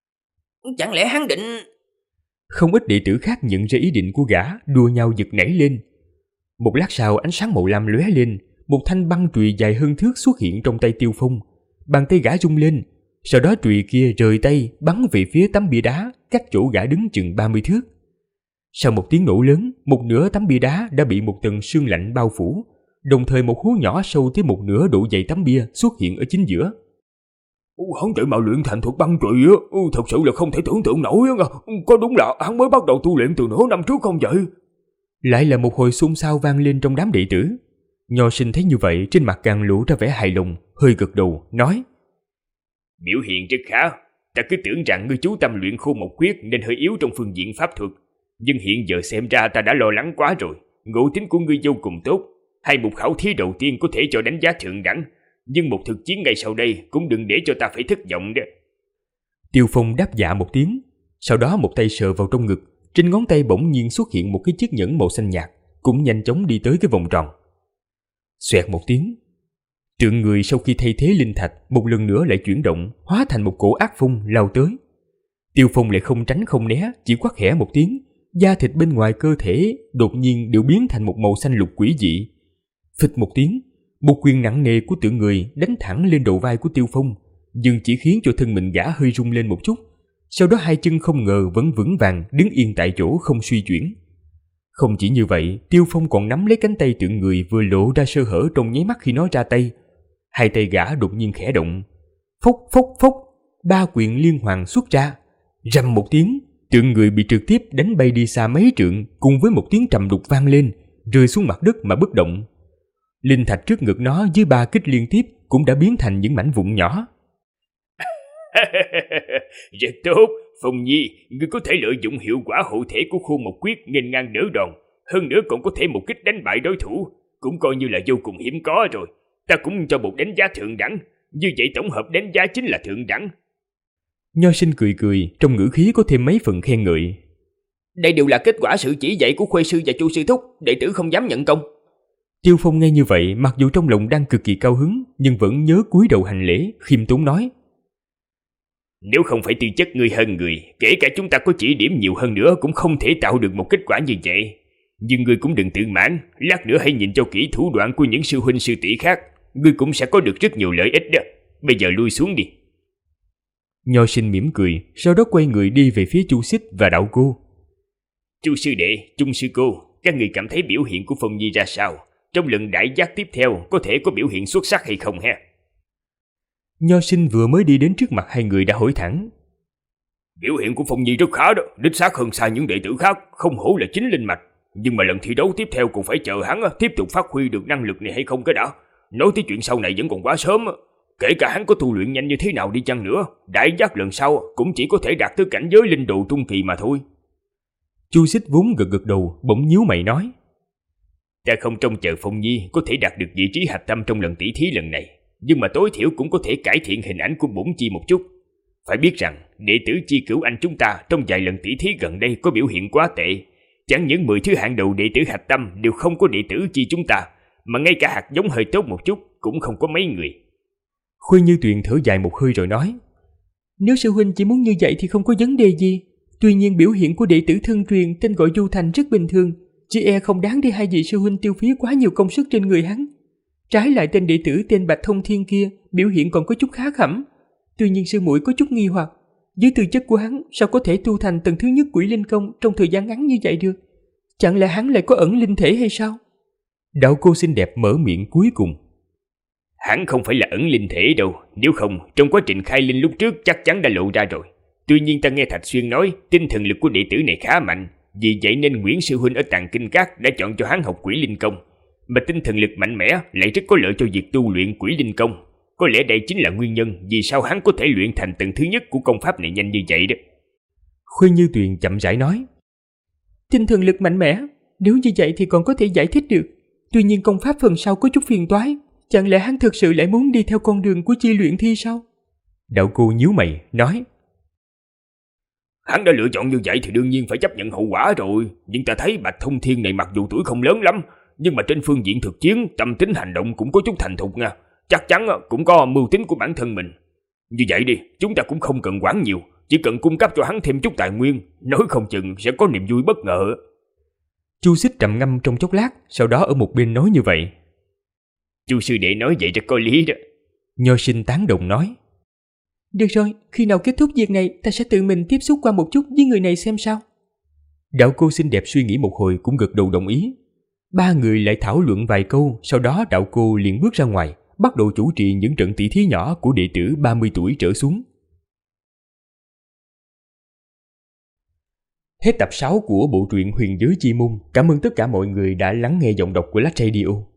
Chẳng lẽ hắn định... Không ít đệ tử khác nhận ra ý định của gã, đua nhau giật nảy lên. Một lát sau ánh sáng màu lam lóe lên, một thanh băng chùy dài hơn thước xuất hiện trong tay Tiêu Phong. Bàn tay gã rung lên, Sau đó chùy kia rời tay bắn về phía tấm bia đá cách chỗ gã đứng chừng 30 thước. Sau một tiếng nổ lớn, một nửa tấm bia đá đã bị một tầng sương lạnh bao phủ, đồng thời một hố nhỏ sâu tới một nửa độ dày tấm bia xuất hiện ở chính giữa. Hắn vậy mà luyện thành thuật băng chùy á, thật sự là không thể tưởng tượng nổi á. Có đúng là hắn mới bắt đầu tu luyện từ nửa năm trước không vậy? Lại là một hồi xôn xao vang lên trong đám đệ tử. Nho Sinh thấy như vậy, trên mặt càng lộ ra vẻ hài lòng, hơi gật đầu, nói: Biểu hiện rất khá. Ta cứ tưởng rằng ngươi chú tâm luyện Khô Mộc Quyết nên hơi yếu trong phương diện pháp thuật. Nhưng hiện giờ xem ra ta đã lo lắng quá rồi. Ngộ tính của ngươi vô cùng tốt. Hay một khảo thí đầu tiên có thể cho đánh giá thượng đẳng. Nhưng một thực chiến ngay sau đây cũng đừng để cho ta phải thất vọng đó. Tiêu Phong đáp dạ một tiếng, sau đó một tay sờ vào trong ngực, trên ngón tay bỗng nhiên xuất hiện một cái chiếc nhẫn màu xanh nhạt, cũng nhanh chóng đi tới cái vòng tròn. Xoẹt một tiếng, tượng người sau khi thay thế linh thạch một lần nữa lại chuyển động, hóa thành một cổ ác phong lao tới. Tiêu Phong lại không tránh không né, chỉ quát khẽ một tiếng, da thịt bên ngoài cơ thể đột nhiên đều biến thành một màu xanh lục quỷ dị. Phịch một tiếng, một quyền nặng nề của tượng người đánh thẳng lên đầu vai của Tiêu Phong, nhưng chỉ khiến cho thân mình gã hơi rung lên một chút. Sau đó hai chân không ngờ vẫn vững vàng đứng yên tại chỗ không suy chuyển. Không chỉ như vậy, Tiêu Phong còn nắm lấy cánh tay tượng người vừa lộ ra sơ hở trong nháy mắt khi nó ra tay. Hai tay gã đột nhiên khẽ động, phốc phốc phốc, ba quyền liên hoàn xuất ra. Rầm một tiếng, tượng người bị trực tiếp đánh bay đi xa mấy trượng, cùng với một tiếng trầm đục vang lên, rơi xuống mặt đất mà bất động. Linh thạch trước ngực nó dưới ba kích liên tiếp cũng đã biến thành những mảnh vụn nhỏ. Rất tốt, Phong Nhi, ngươi có thể lợi dụng hiệu quả hộ thể của Khô Mộc Quyết nghênh ngang đỡ đòn, hơn nữa còn có thể một kích đánh bại đối thủ, cũng coi như là vô cùng hiếm có rồi. Ta cũng cho một đánh giá thượng đẳng, như vậy tổng hợp đánh giá chính là thượng đẳng. Nho Sinh cười cười, trong ngữ khí có thêm mấy phần khen ngợi. Đây đều là kết quả sự chỉ dạy của Khuê sư và Chu sư thúc, đệ tử không dám nhận công. Tiêu Phong nghe như vậy, mặc dù trong lòng đang cực kỳ cao hứng, nhưng vẫn nhớ cúi đầu hành lễ, khiêm tốn nói: Nếu không phải tư chất ngươi hơn người, kể cả chúng ta có chỉ điểm nhiều hơn nữa cũng không thể tạo được một kết quả như vậy. Nhưng ngươi cũng đừng tự mãn, lát nữa hãy nhìn cho kỹ thủ đoạn của những sư huynh sư tỷ khác, ngươi cũng sẽ có được rất nhiều lợi ích đó. Bây giờ lui xuống đi. Nho Sinh mỉm cười, sau đó quay người đi về phía Chu Xích và Đạo Cô. Chu sư đệ, Trung sư cô, các người cảm thấy biểu hiện của Phong Nhi ra sao? Trong lần đại giác tiếp theo có thể có biểu hiện xuất sắc hay không ha? Nho Sinh vừa mới đi đến trước mặt hai người đã hỏi thẳng. Biểu hiện của Phong Nhi rất khá đó, đích xác hơn xa những đệ tử khác, không hổ là chính linh mạch. Nhưng mà lần thi đấu tiếp theo cũng phải chờ hắn tiếp tục phát huy được năng lực này hay không cái đã. Nói tới chuyện sau này vẫn còn quá sớm. Kể cả hắn có tu luyện nhanh như thế nào đi chăng nữa, đại giác lần sau cũng chỉ có thể đạt tới cảnh giới linh đồ trung kỳ mà thôi. Chu Xích vốn gật gật đầu, bỗng nhíu mày nói: Ta không trông chờ Phong Nhi có thể đạt được vị trí hạch tâm trong lần tỷ thí lần này, nhưng mà tối thiểu cũng có thể cải thiện hình ảnh của bổn chi một chút. Phải biết rằng đệ tử Chi Cửu Anh chúng ta trong vài lần tỷ thí gần đây có biểu hiện quá tệ. Chẳng những 10 thứ hạng đầu đệ tử hạch tâm đều không có đệ tử Chi chúng ta, mà ngay cả hạt giống hơi tốt một chút cũng không có mấy người. Khuê Như Tuyền thở dài một hơi rồi nói: Nếu sư huynh chỉ muốn như vậy thì không có vấn đề gì. Tuy nhiên biểu hiện của đệ tử thân truyền tên gọi Du Thành rất bình thường, chỉ e không đáng để hai vị sư huynh tiêu phí quá nhiều công sức trên người hắn. Trái lại tên đệ tử tên Bạch Thông Thiên kia biểu hiện còn có chút khá khẩm. Tuy nhiên sư muội có chút nghi hoặc, với tư chất của hắn sao có thể tu thành tầng thứ nhất Quỷ Linh Công trong thời gian ngắn như vậy được? Chẳng lẽ hắn lại có ẩn linh thể hay sao? Đạo Cô xinh đẹp mở miệng cuối cùng: Hắn không phải là ẩn linh thể đâu, nếu không trong quá trình khai linh lúc trước chắc chắn đã lộ ra rồi. Tuy nhiên ta nghe Thạch Xuyên nói tinh thần lực của đệ tử này khá mạnh, vì vậy nên Nguyễn sư huynh ở Tàng Kinh Các đã chọn cho hắn học Quỷ Linh Công. Mà tinh thần lực mạnh mẽ lại rất có lợi cho việc tu luyện Quỷ Linh Công. Có lẽ đây chính là nguyên nhân vì sao hắn có thể luyện thành tầng thứ nhất của công pháp này nhanh như vậy đó. Khuê Như Tuyền chậm rãi nói: Tinh thần lực mạnh mẽ, nếu như vậy thì còn có thể giải thích được. Tuy nhiên công pháp phần sau có chút phiền toái, chẳng lẽ hắn thực sự lại muốn đi theo con đường của chi luyện thi sao? Đạo Cô nhíu mày nói: Hắn đã lựa chọn như vậy thì đương nhiên phải chấp nhận hậu quả rồi. Nhưng ta thấy Bạch Thông Thiên này mặc dù tuổi không lớn lắm, nhưng mà trên phương diện thực chiến, tâm tính hành động cũng có chút thành thục nha. Chắc chắn cũng có mưu tính của bản thân mình. Như vậy đi, chúng ta cũng không cần quản nhiều, chỉ cần cung cấp cho hắn thêm chút tài nguyên, nói không chừng sẽ có niềm vui bất ngờ. Chu Xích trầm ngâm trong chốc lát, sau đó ở một bên nói như vậy. Chu sư đệ nói vậy rất có lý đó. Nho Sinh tán đồng nói: Được rồi, khi nào kết thúc việc này ta sẽ tự mình tiếp xúc qua một chút với người này xem sao. Đạo cô xinh đẹp suy nghĩ một hồi cũng gật đầu đồng ý. Ba người lại thảo luận vài câu, sau đó đạo cô liền bước ra ngoài, bắt đầu chủ trì những trận tỷ thí nhỏ của đệ tử 30 tuổi trở xuống. Hết tập 6 của bộ truyện Huyền Giới Chi Môn. Cảm ơn tất cả mọi người đã lắng nghe giọng đọc của Lách Radio.